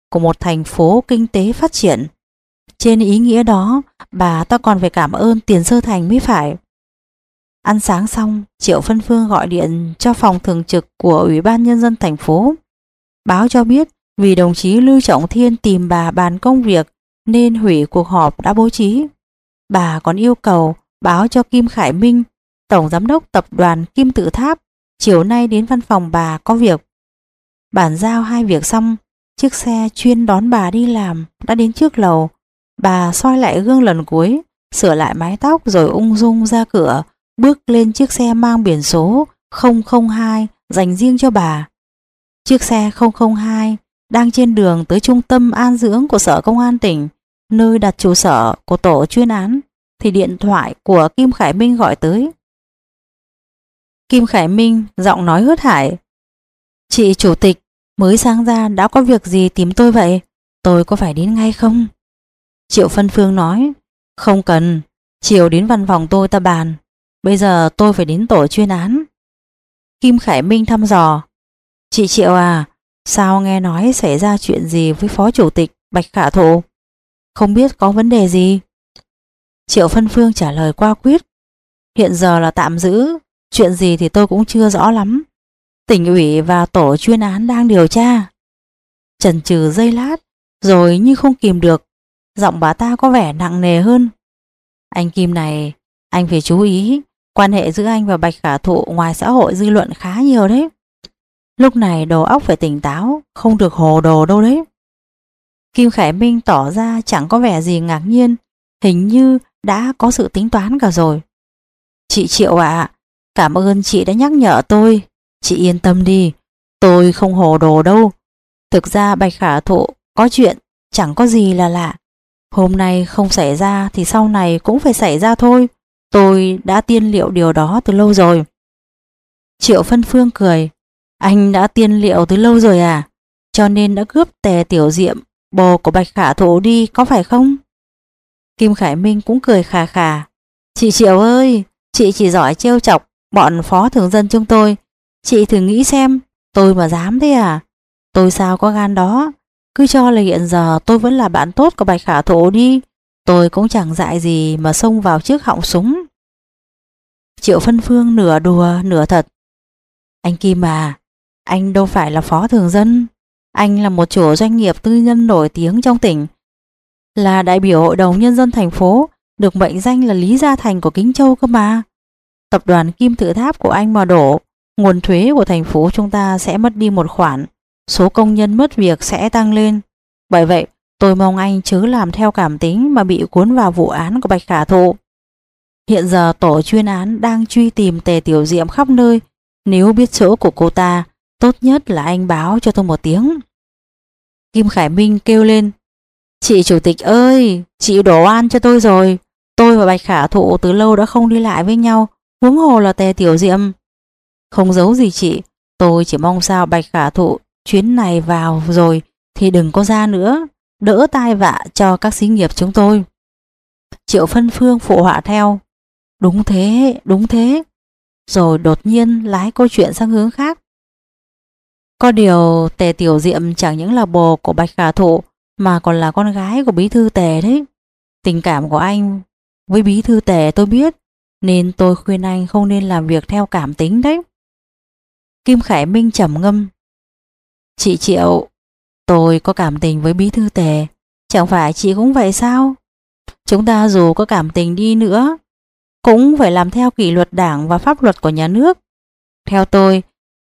của một thành phố kinh tế phát triển. Trên ý nghĩa đó, bà ta còn phải cảm ơn Tiền Sơ Thành mới phải. Ăn sáng xong, Triệu Phân Phương gọi điện cho phòng thường trực của Ủy ban Nhân dân thành phố, báo cho biết vì đồng chí Lưu Trọng Thiên tìm bà bàn công việc nên hủy cuộc họp đã bố trí. Bà còn yêu cầu báo cho Kim Khải Minh, Tổng Giám đốc Tập đoàn Kim Tự Tháp, chiều nay đến văn phòng bà có việc. Bàn giao hai việc xong, chiếc xe chuyên đón bà đi làm đã đến trước lầu. Bà soi lại gương lần cuối, sửa lại mái tóc rồi ung dung ra cửa, bước lên chiếc xe mang biển số không không hai dành riêng cho bà. Chiếc xe không không hai đang trên đường tới trung tâm an dưỡng của Sở Công an tỉnh, nơi đặt trụ sở của tổ chuyên án, thì điện thoại của Kim Khải Minh gọi tới. Kim Khải Minh giọng nói hớt hải: "Chị chủ tịch, mới sáng ra đã có việc gì tìm tôi vậy? Tôi có phải đến ngay không?" Triệu Phân Phương nói: "Không cần, chiều đến văn phòng tôi ta bàn. Bây giờ tôi phải đến tổ chuyên án." Kim Khải Minh thăm dò: "Chị Triệu à, sao nghe nói xảy ra chuyện gì với Phó Chủ tịch Bạch Khả Thụ? Không biết có vấn đề gì?" Triệu Phân Phương trả lời qua quyết: "Hiện giờ là tạm giữ, chuyện gì thì tôi cũng chưa rõ lắm. Tỉnh ủy và tổ chuyên án đang điều tra." Chần chừ giây lát, rồi như không kìm được, giọng bà ta có vẻ nặng nề hơn: "Anh Kim này, anh phải chú ý, quan hệ giữa anh và Bạch Khả Thụ ngoài xã hội dư luận khá nhiều đấy. Lúc này đầu óc phải tỉnh táo, không được hồ đồ đâu đấy." Kim Khải Minh tỏ ra chẳng có vẻ gì ngạc nhiên, hình như đã có sự tính toán cả rồi. "Chị Triệu ạ, cảm ơn chị đã nhắc nhở tôi. Chị yên tâm đi, tôi không hồ đồ đâu. Thực ra Bạch Khả Thụ có chuyện chẳng có gì là lạ. Hôm nay không xảy ra thì sau này cũng phải xảy ra thôi. Tôi đã tiên liệu điều đó từ lâu rồi." Triệu Phân Phương cười: "Anh đã tiên liệu từ lâu rồi à? Cho nên đã cướp Tề Tiểu Diệm, bồ của Bạch Khả Thụ đi, có phải không?" Kim Khải Minh cũng cười khà khà: "Chị Triệu ơi, chị chỉ giỏi trêu chọc bọn phó thường dân chúng tôi. Chị thử nghĩ xem, tôi mà dám thế à? Tôi sao có gan đó. Cứ cho là hiện giờ tôi vẫn là bạn tốt của Bạch Khả Thụ đi, tôi cũng chẳng dại gì mà xông vào trước họng súng." Triệu Phân Phương nửa đùa nửa thật: "Anh Kim à, anh đâu phải là phó thường dân. Anh là một chủ doanh nghiệp tư nhân nổi tiếng trong tỉnh, là đại biểu Hội đồng Nhân dân thành phố, được mệnh danh là Lý Gia Thành của Kính Châu cơ mà. Tập đoàn Kim Tự Tháp của anh mà đổ, nguồn thuế của thành phố chúng ta sẽ mất đi một khoản, số công nhân mất việc sẽ tăng lên. Bởi vậy, tôi mong anh chớ làm theo cảm tính mà bị cuốn vào vụ án của Bạch Khả Thụ. Hiện giờ tổ chuyên án đang truy tìm Tề Tiểu Diệm khắp nơi. Nếu biết chỗ của cô ta, tốt nhất là anh báo cho tôi một tiếng." Kim Khải Minh kêu lên: "Chị chủ tịch ơi, chị đổ oan cho tôi rồi. Tôi và Bạch Khả Thụ từ lâu đã không đi lại với nhau, huống hồ là Tề Tiểu Diệm. Không giấu gì chị, tôi chỉ mong sao Bạch Khả Thụ chuyến này vào rồi thì đừng có ra nữa, đỡ tai vạ cho các xí nghiệp chúng tôi." Triệu Phân Phương phụ họa theo: "Đúng thế, đúng thế." Rồi đột nhiên lái câu chuyện sang hướng khác: "Có điều Tề Tiểu Diệm chẳng những là bồ của Bạch Khả Thụ mà còn là con gái của Bí thư Tề đấy. Tình cảm của anh với Bí thư Tề tôi biết, nên tôi khuyên anh không nên làm việc theo cảm tính đấy." Kim Khải Minh trầm ngâm: "Chị Triệu, tôi có cảm tình với Bí thư Tề, chẳng phải chị cũng vậy sao? Chúng ta dù có cảm tình đi nữa cũng phải làm theo kỷ luật đảng và pháp luật của nhà nước. Theo tôi,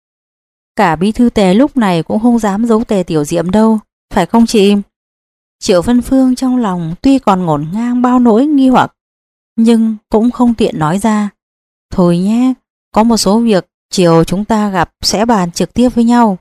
cả Bí thư Tề lúc này cũng không dám giấu Tề Tiểu Diệm đâu, phải không chị?" Triệu Phân Phương trong lòng tuy còn ngổn ngang bao nỗi nghi hoặc, nhưng cũng không tiện nói ra. "Thôi nhé, có một số việc chiều chúng ta gặp sẽ bàn trực tiếp với nhau."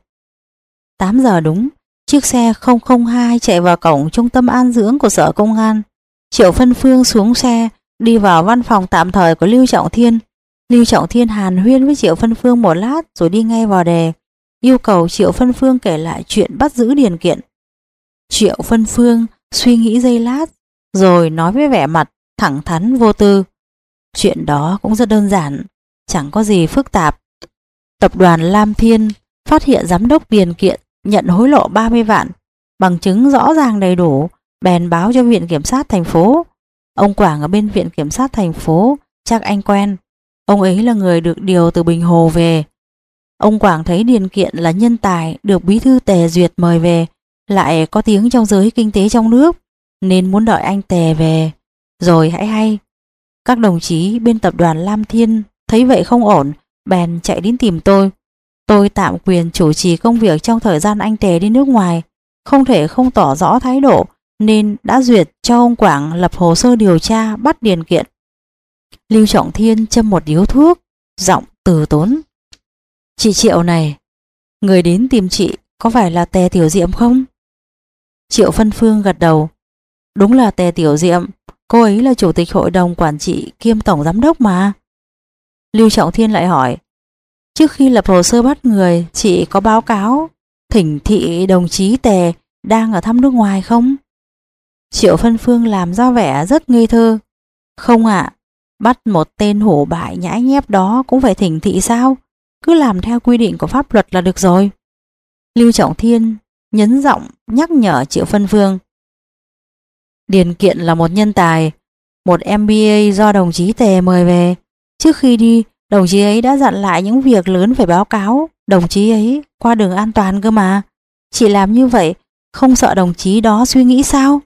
Tám giờ đúng, chiếc xe không không hai chạy vào cổng trung tâm an dưỡng của Sở Công an. Triệu Phân Phương xuống xe, đi vào văn phòng tạm thời của Lưu Trọng Thiên. Lưu Trọng Thiên hàn huyên với Triệu Phân Phương một lát rồi đi ngay vào đề, yêu cầu Triệu Phân Phương kể lại chuyện bắt giữ Điền Kiện. Triệu Phân Phương suy nghĩ giây lát rồi nói với vẻ mặt thẳng thắn vô tư: "Chuyện đó cũng rất đơn giản, chẳng có gì phức tạp. Tập đoàn Lam Thiên phát hiện giám đốc Điền Kiện nhận hối lộ ba mươi vạn, bằng chứng rõ ràng đầy đủ, bèn báo cho viện kiểm sát thành phố. Ông Quảng ở bên viện kiểm sát thành phố chắc anh quen, ông ấy là người được điều từ Bình Hồ về. Ông Quảng thấy Điền Kiện là nhân tài được bí thư Tề duyệt mời về, lại có tiếng trong giới kinh tế trong nước, nên muốn đợi anh Tề về rồi hãy hay. Các đồng chí bên tập đoàn Lam Thiên thấy vậy không ổn, bèn chạy đến tìm tôi. Tôi tạm quyền chủ trì công việc trong thời gian anh Tề đi nước ngoài, không thể không tỏ rõ thái độ, nên đã duyệt cho ông Quảng lập hồ sơ điều tra bắt Điền Kiện. Lưu Trọng Thiên châm một điếu thuốc, giọng từ tốn. Chị Triệu này, người đến tìm chị có phải là Tề Tiểu Diệm không? Triệu Phân Phương gật đầu. Đúng là Tề Tiểu Diệm, cô ấy là chủ tịch hội đồng quản trị kiêm tổng giám đốc mà. Lưu Trọng Thiên lại hỏi, trước khi lập hồ sơ bắt người, chị có báo cáo thỉnh thị đồng chí Tề đang ở thăm nước ngoài không? Triệu Phân Phương làm ra vẻ rất ngây thơ. Không ạ, bắt một tên hổ bại nhãi nhép đó cũng phải thỉnh thị sao? Cứ làm theo quy định của pháp luật là được rồi. Lưu Trọng Thiên nhấn giọng nhắc nhở Triệu Phân Phương. Điền Kiện là một nhân tài, một em bê a do đồng chí Tề mời về. Trước khi đi, đồng chí ấy đã dặn lại những việc lớn phải báo cáo đồng chí ấy qua đường an toàn cơ mà. Chị làm như vậy không sợ đồng chí đó suy nghĩ sao?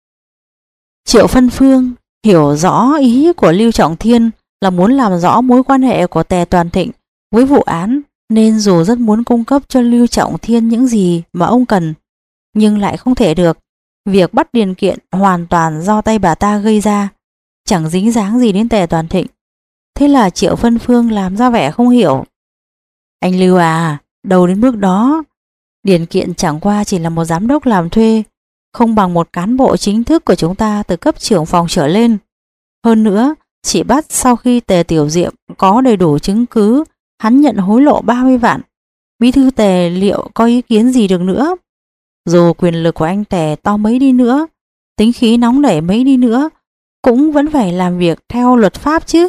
Triệu Phân Phương hiểu rõ ý của Lưu Trọng Thiên là muốn làm rõ mối quan hệ của Tề Toàn Thịnh với vụ án, nên dù rất muốn cung cấp cho Lưu Trọng Thiên những gì mà ông cần, nhưng lại không thể được. Việc bắt Điền Kiện hoàn toàn do tay bà ta gây ra, chẳng dính dáng gì đến Tề Toàn Thịnh. Thế là Triệu Phân Phương làm ra vẻ không hiểu. Anh Lưu à, đâu đến bước đó. Điền Kiện chẳng qua chỉ là một giám đốc làm thuê, không bằng một cán bộ chính thức của chúng ta từ cấp trưởng phòng trở lên. Hơn nữa, chỉ bắt sau khi Tề Tiểu Diệm có đầy đủ chứng cứ hắn nhận hối lộ ba mươi vạn. Bí thư Tề liệu có ý kiến gì được nữa? Dù quyền lực của anh Tề to mấy đi nữa, tính khí nóng nảy mấy đi nữa, cũng vẫn phải làm việc theo luật pháp chứ.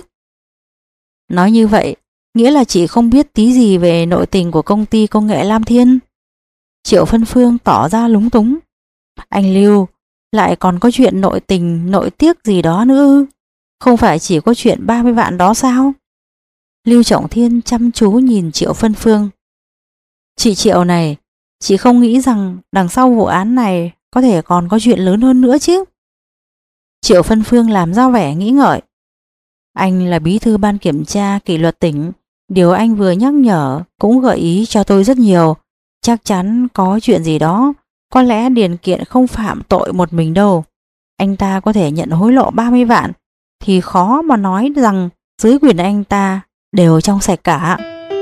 Nói như vậy, nghĩa là chị không biết tí gì về nội tình của công ty công nghệ Lam Thiên. Triệu Phân Phương tỏ ra lúng túng. Anh Lưu, lại còn có chuyện nội tình, nội tiếc gì đó nữa ư? Không phải chỉ có chuyện ba mươi vạn đó sao? Lưu Trọng Thiên chăm chú nhìn Triệu Phân Phương. Chị Triệu này, chị không nghĩ rằng đằng sau vụ án này có thể còn có chuyện lớn hơn nữa chứ? Triệu Phân Phương làm ra vẻ nghĩ ngợi. Anh là bí thư ban kiểm tra kỷ luật tỉnh, điều anh vừa nhắc nhở cũng gợi ý cho tôi rất nhiều. Chắc chắn có chuyện gì đó, có lẽ Điền Kiện không phạm tội một mình đâu. Anh ta có thể nhận hối lộ ba mươi vạn, thì khó mà nói rằng dưới quyền anh ta đều trong sạch cả.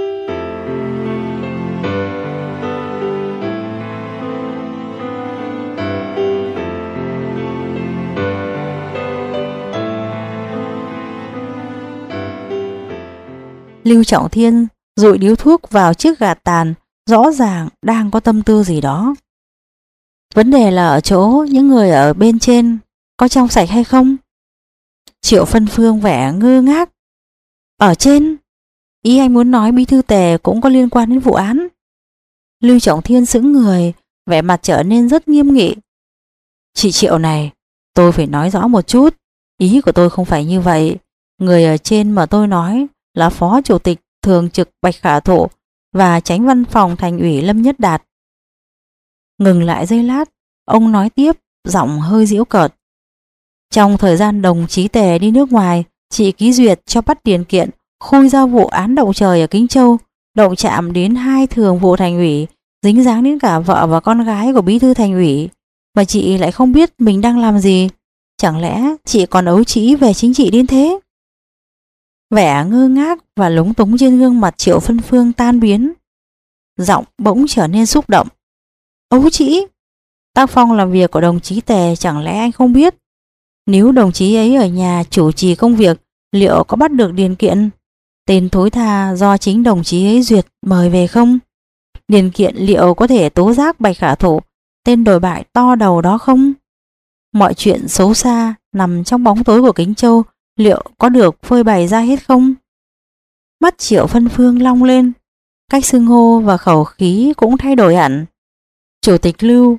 Lưu Trọng Thiên dụi điếu thuốc vào chiếc gạt tàn, rõ ràng đang có tâm tư gì đó. Vấn đề là ở chỗ những người ở bên trên có trong sạch hay không? Triệu Phân Phương vẻ ngơ ngác. Ở trên? Ý anh muốn nói bí thư Tề cũng có liên quan đến vụ án? Lưu Trọng Thiên sững người, vẻ mặt trở nên rất nghiêm nghị. Chị Triệu này, tôi phải nói rõ một chút. Ý của tôi không phải như vậy. Người ở trên mà tôi nói là Phó Chủ tịch Thường trực Bạch Khả Thụ và Chánh Văn phòng Thành ủy Lâm Nhất Đạt. Ngừng lại giây lát, ông nói tiếp, giọng hơi giễu cợt. Trong thời gian đồng chí Tề đi nước ngoài, chị ký duyệt cho bắt Điền Kiện khôi ra vụ án động trời ở Kính Châu, động chạm đến hai thường vụ Thành ủy, dính dáng đến cả vợ và con gái của bí thư Thành ủy, mà chị lại không biết mình đang làm gì. Chẳng lẽ chị còn ấu trĩ về chính trị đến thế? Vẻ ngơ ngác và lúng túng trên gương mặt Triệu Phân Phương tan biến. Giọng bỗng trở nên xúc động. Ấu trĩ? Tác phong làm việc của đồng chí Tề chẳng lẽ anh không biết? Nếu đồng chí ấy ở nhà chủ trì công việc, liệu có bắt được Điền Kiện? Tên thối tha do chính đồng chí ấy duyệt mời về không? Điền Kiện liệu có thể tố giác Bạch Khả Thụ, tên đồi bại to đầu đó không? Mọi chuyện xấu xa nằm trong bóng tối của Kính Châu liệu có được phơi bày ra hết không? Mắt Triệu Phân Phương long lên, cách xưng hô và khẩu khí cũng thay đổi hẳn. Chủ tịch Lưu,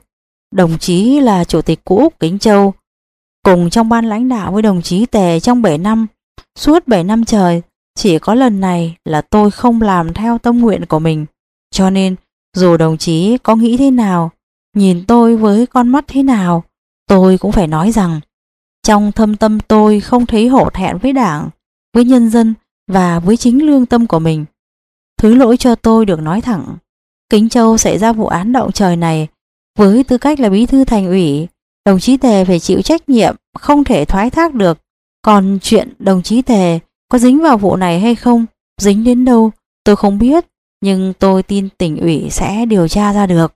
Đồng chí là chủ tịch cũ Kính Châu, cùng trong ban lãnh đạo với đồng chí Tề trong bảy năm. Suốt bảy năm trời, chỉ có lần này là tôi không làm theo tâm nguyện của mình. Cho nên, dù đồng chí có nghĩ thế nào, nhìn tôi với con mắt thế nào, tôi cũng phải nói rằng trong thâm tâm tôi không thấy hổ thẹn với Đảng, với nhân dân và với chính lương tâm của mình. Thứ lỗi cho tôi được nói thẳng. Kính Châu xảy ra vụ án động trời này, với tư cách là bí thư thành ủy, đồng chí Tề phải chịu trách nhiệm, không thể thoái thác được. Còn chuyện đồng chí Tề có dính vào vụ này hay không, dính đến đâu, tôi không biết, nhưng tôi tin tỉnh ủy sẽ điều tra ra được.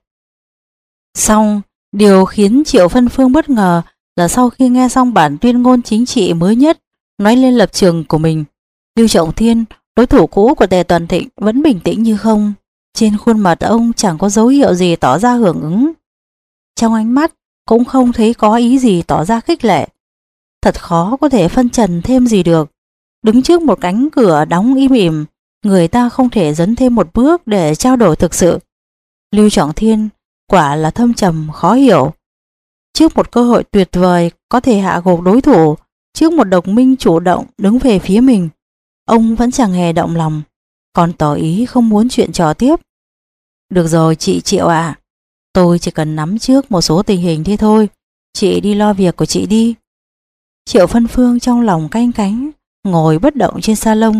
Xong, điều khiến Triệu Phân Phương bất ngờ là sau khi nghe xong bản tuyên ngôn chính trị mới nhất, nói lên lập trường của mình, Lưu Trọng Thiên, đối thủ cũ của Tề Toàn Thịnh, vẫn bình tĩnh như không. Trên khuôn mặt ông chẳng có dấu hiệu gì tỏ ra hưởng ứng. Trong ánh mắt cũng không thấy có ý gì tỏ ra khích lệ. Thật khó có thể phân trần thêm gì được. Đứng trước một cánh cửa đóng im ỉm, người ta không thể dấn thêm một bước để trao đổi thực sự. Lưu Trọng Thiên quả là thâm trầm khó hiểu. Trước một cơ hội tuyệt vời có thể hạ gục đối thủ, trước một đồng minh chủ động đứng về phía mình, ông vẫn chẳng hề động lòng, còn tỏ ý không muốn chuyện trò tiếp. Được rồi chị Triệu ạ, tôi chỉ cần nắm trước một số tình hình thế thôi, chị đi lo việc của chị đi. Triệu Phân Phương trong lòng canh cánh, ngồi bất động trên salon.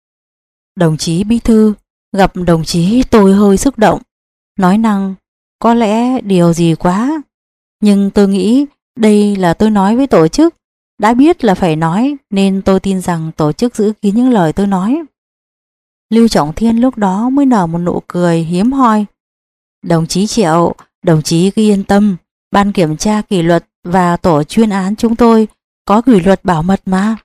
Đồng chí bí thư, gặp đồng chí tôi hơi xúc động, nói năng có lẽ điều gì quá, nhưng tôi nghĩ đây là tôi nói với tổ chức, đã biết là phải nói nên tôi tin rằng tổ chức giữ kín những lời tôi nói. Lưu Trọng Thiên lúc đó mới nở một nụ cười hiếm hoi. Đồng chí Triệu, đồng chí cứ yên tâm, ban kiểm tra kỷ luật và tổ chuyên án chúng tôi có kỷ luật bảo mật mà.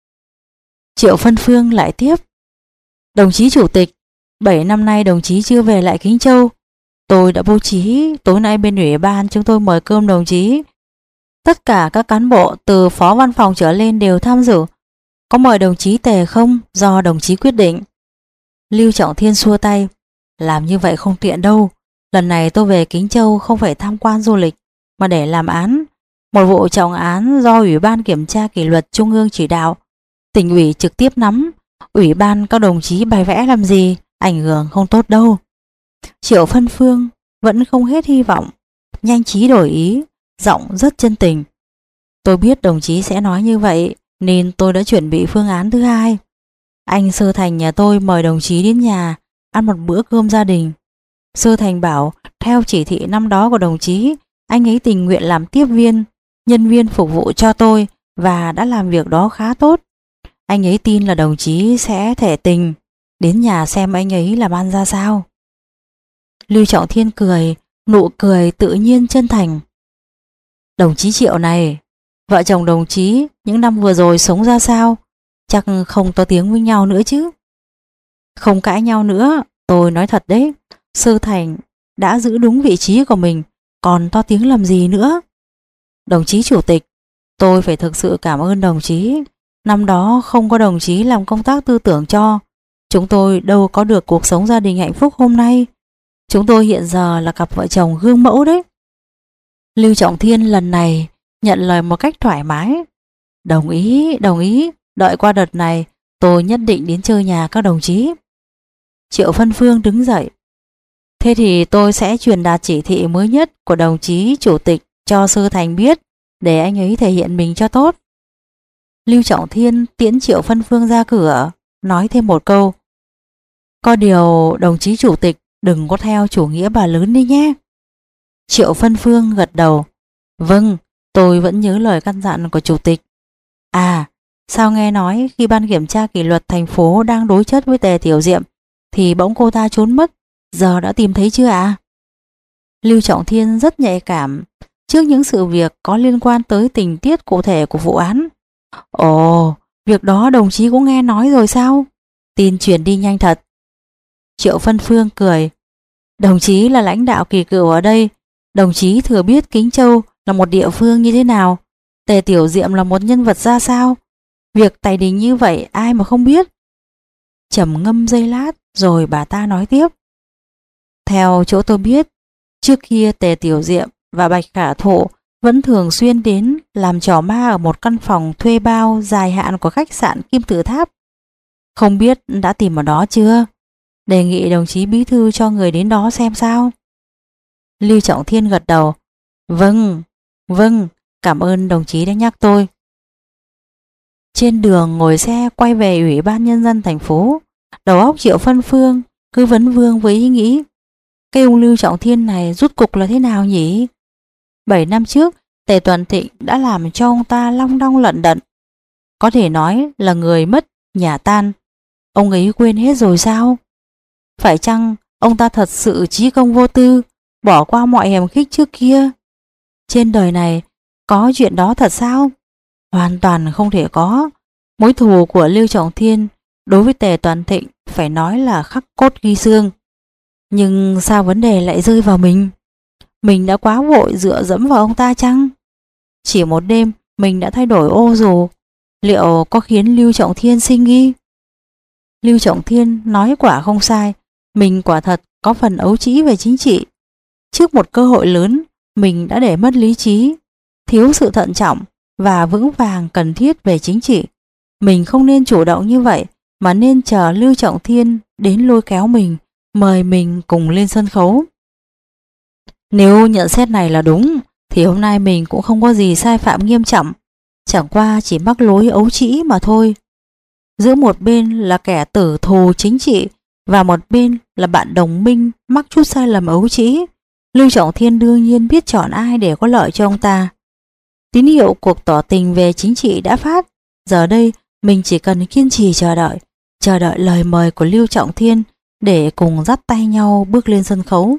Triệu Phân Phương lại tiếp. Đồng chí chủ tịch, bảy năm nay đồng chí chưa về lại Kính Châu. Tôi đã bố trí tối nay bên ủy ban chúng tôi mời cơm đồng chí. Tất cả các cán bộ từ phó văn phòng trở lên đều tham dự. Có mời đồng chí Tề không, do đồng chí quyết định. Lưu Trọng Thiên xua tay. Làm như vậy không tiện đâu. Lần này tôi về Kính Châu không phải tham quan du lịch, mà để làm án. Một vụ trọng án do Ủy ban Kiểm tra Kỷ luật Trung ương chỉ đạo. Tỉnh ủy trực tiếp nắm. Ủy ban các đồng chí bày vẽ làm gì, ảnh hưởng không tốt đâu. Triệu Phân Phương vẫn không hết hy vọng, nhanh trí đổi ý, giọng rất chân tình. Tôi biết đồng chí sẽ nói như vậy, nên tôi đã chuẩn bị phương án thứ hai. Anh Sơ Thành nhà tôi mời đồng chí đến nhà ăn một bữa cơm gia đình. Sơ Thành bảo theo chỉ thị năm đó của đồng chí, anh ấy tình nguyện làm tiếp viên, nhân viên phục vụ cho tôi và đã làm việc đó khá tốt. Anh ấy tin là đồng chí sẽ thể tình, đến nhà xem anh ấy làm ăn ra sao. Lưu Trọng Thiên cười, nụ cười tự nhiên chân thành. Đồng chí Triệu này, vợ chồng đồng chí những năm vừa rồi sống ra sao? Chắc không to tiếng với nhau nữa chứ? Không cãi nhau nữa, tôi nói thật đấy. Sơ Thành đã giữ đúng vị trí của mình, còn to tiếng làm gì nữa? Đồng chí chủ tịch, tôi phải thực sự cảm ơn đồng chí. Năm đó không có đồng chí làm công tác tư tưởng cho, chúng tôi đâu có được cuộc sống gia đình hạnh phúc hôm nay. Chúng tôi hiện giờ là cặp vợ chồng gương mẫu đấy. Lưu Trọng Thiên lần này nhận lời một cách thoải mái. Đồng ý, đồng ý, đợi qua đợt này tôi nhất định đến chơi nhà các đồng chí. Triệu Phân Phương đứng dậy. Thế thì tôi sẽ truyền đạt chỉ thị mới nhất của đồng chí chủ tịch cho Sơ Thành biết, để anh ấy thể hiện mình cho tốt. Lưu Trọng Thiên tiễn Triệu Phân Phương ra cửa, nói thêm một câu. Có điều đồng chí chủ tịch đừng có theo chủ nghĩa bà lớn đi nhé. Triệu Phân Phương gật đầu. Vâng, tôi vẫn nhớ lời căn dặn của chủ tịch. À, sao nghe nói khi ban kiểm tra kỷ luật thành phố đang đối chất với Tề Tiểu Diệm thì bỗng cô ta trốn mất, giờ đã tìm thấy chưa ạ? À? Lưu Trọng Thiên rất nhạy cảm trước những sự việc có liên quan tới tình tiết cụ thể của vụ án. Ồ, việc đó đồng chí cũng nghe nói rồi sao? Tin truyền đi nhanh thật. Triệu Phân Phương cười. Đồng chí là lãnh đạo kỳ cựu ở đây, đồng chí thừa biết Kính Châu là một địa phương như thế nào, Tề Tiểu Diệm là một nhân vật ra sao. Việc tài đình như vậy ai mà không biết. Trầm ngâm giây lát rồi bà ta nói tiếp. Theo chỗ tôi biết, trước kia Tề Tiểu Diệm và Bạch Khả Thụ vẫn thường xuyên đến làm trò ma ở một căn phòng thuê bao dài hạn của khách sạn Kim Tự Tháp. Không biết đã tìm ở đó chưa? Đề nghị đồng chí bí thư cho người đến đó xem sao. Lưu Trọng Thiên gật đầu. Vâng, vâng, cảm ơn đồng chí đã nhắc tôi. Trên đường ngồi xe quay về Ủy ban Nhân dân thành phố, đầu óc Triệu Phân Phương cứ vấn vương với ý nghĩ, cái ông Lưu Trọng Thiên này rút cục là thế nào nhỉ? Bảy năm trước, Tề Tuần Thịnh đã làm cho ông ta long đong lận đận. Có thể nói là người mất, nhà tan. Ông ấy quên hết rồi sao? Phải chăng ông ta thật sự trí công vô tư, bỏ qua mọi hiềm khích trước kia? Trên đời này có chuyện đó thật sao? Hoàn toàn không thể có. Mối thù của Lưu Trọng Thiên đối với Tề Tuần Thịnh phải nói là khắc cốt ghi xương. Nhưng sao vấn đề lại rơi vào mình? Mình đã quá vội dựa dẫm vào ông ta chăng? Chỉ một đêm mình đã thay đổi ô dù, liệu có khiến Lưu Trọng Thiên sinh nghi? Lưu Trọng Thiên nói quả không sai, mình quả thật có phần ấu trĩ về chính trị. Trước một cơ hội lớn, mình đã để mất lý trí, thiếu sự thận trọng và vững vàng cần thiết về chính trị. Mình không nên chủ động như vậy, mà nên chờ Lưu Trọng Thiên đến lôi kéo mình, mời mình cùng lên sân khấu. Nếu nhận xét này là đúng, thì hôm nay mình cũng không có gì sai phạm nghiêm trọng, chẳng qua chỉ mắc lỗi ấu trĩ mà thôi. Giữa một bên là kẻ tử thù chính trị và một bên là bạn đồng minh mắc chút sai lầm ấu trĩ, Lưu Trọng Thiên đương nhiên biết chọn ai để có lợi cho ông ta. Tín hiệu cuộc tỏ tình về chính trị đã phát, giờ đây mình chỉ cần kiên trì chờ đợi, chờ đợi lời mời của Lưu Trọng Thiên để cùng dắt tay nhau bước lên sân khấu.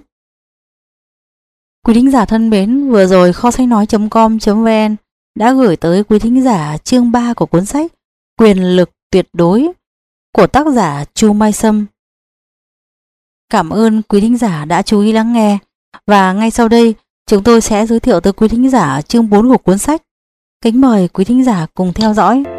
Quý thính giả thân mến, vừa rồi kho sách nói chấm com chấm vn đã gửi tới quý thính giả chương ba của cuốn sách Quyền lực tuyệt đối của tác giả Chu Mai Sâm. Cảm ơn quý thính giả đã chú ý lắng nghe, và ngay sau đây chúng tôi sẽ giới thiệu tới quý thính giả chương bốn của cuốn sách. Kính mời quý thính giả cùng theo dõi.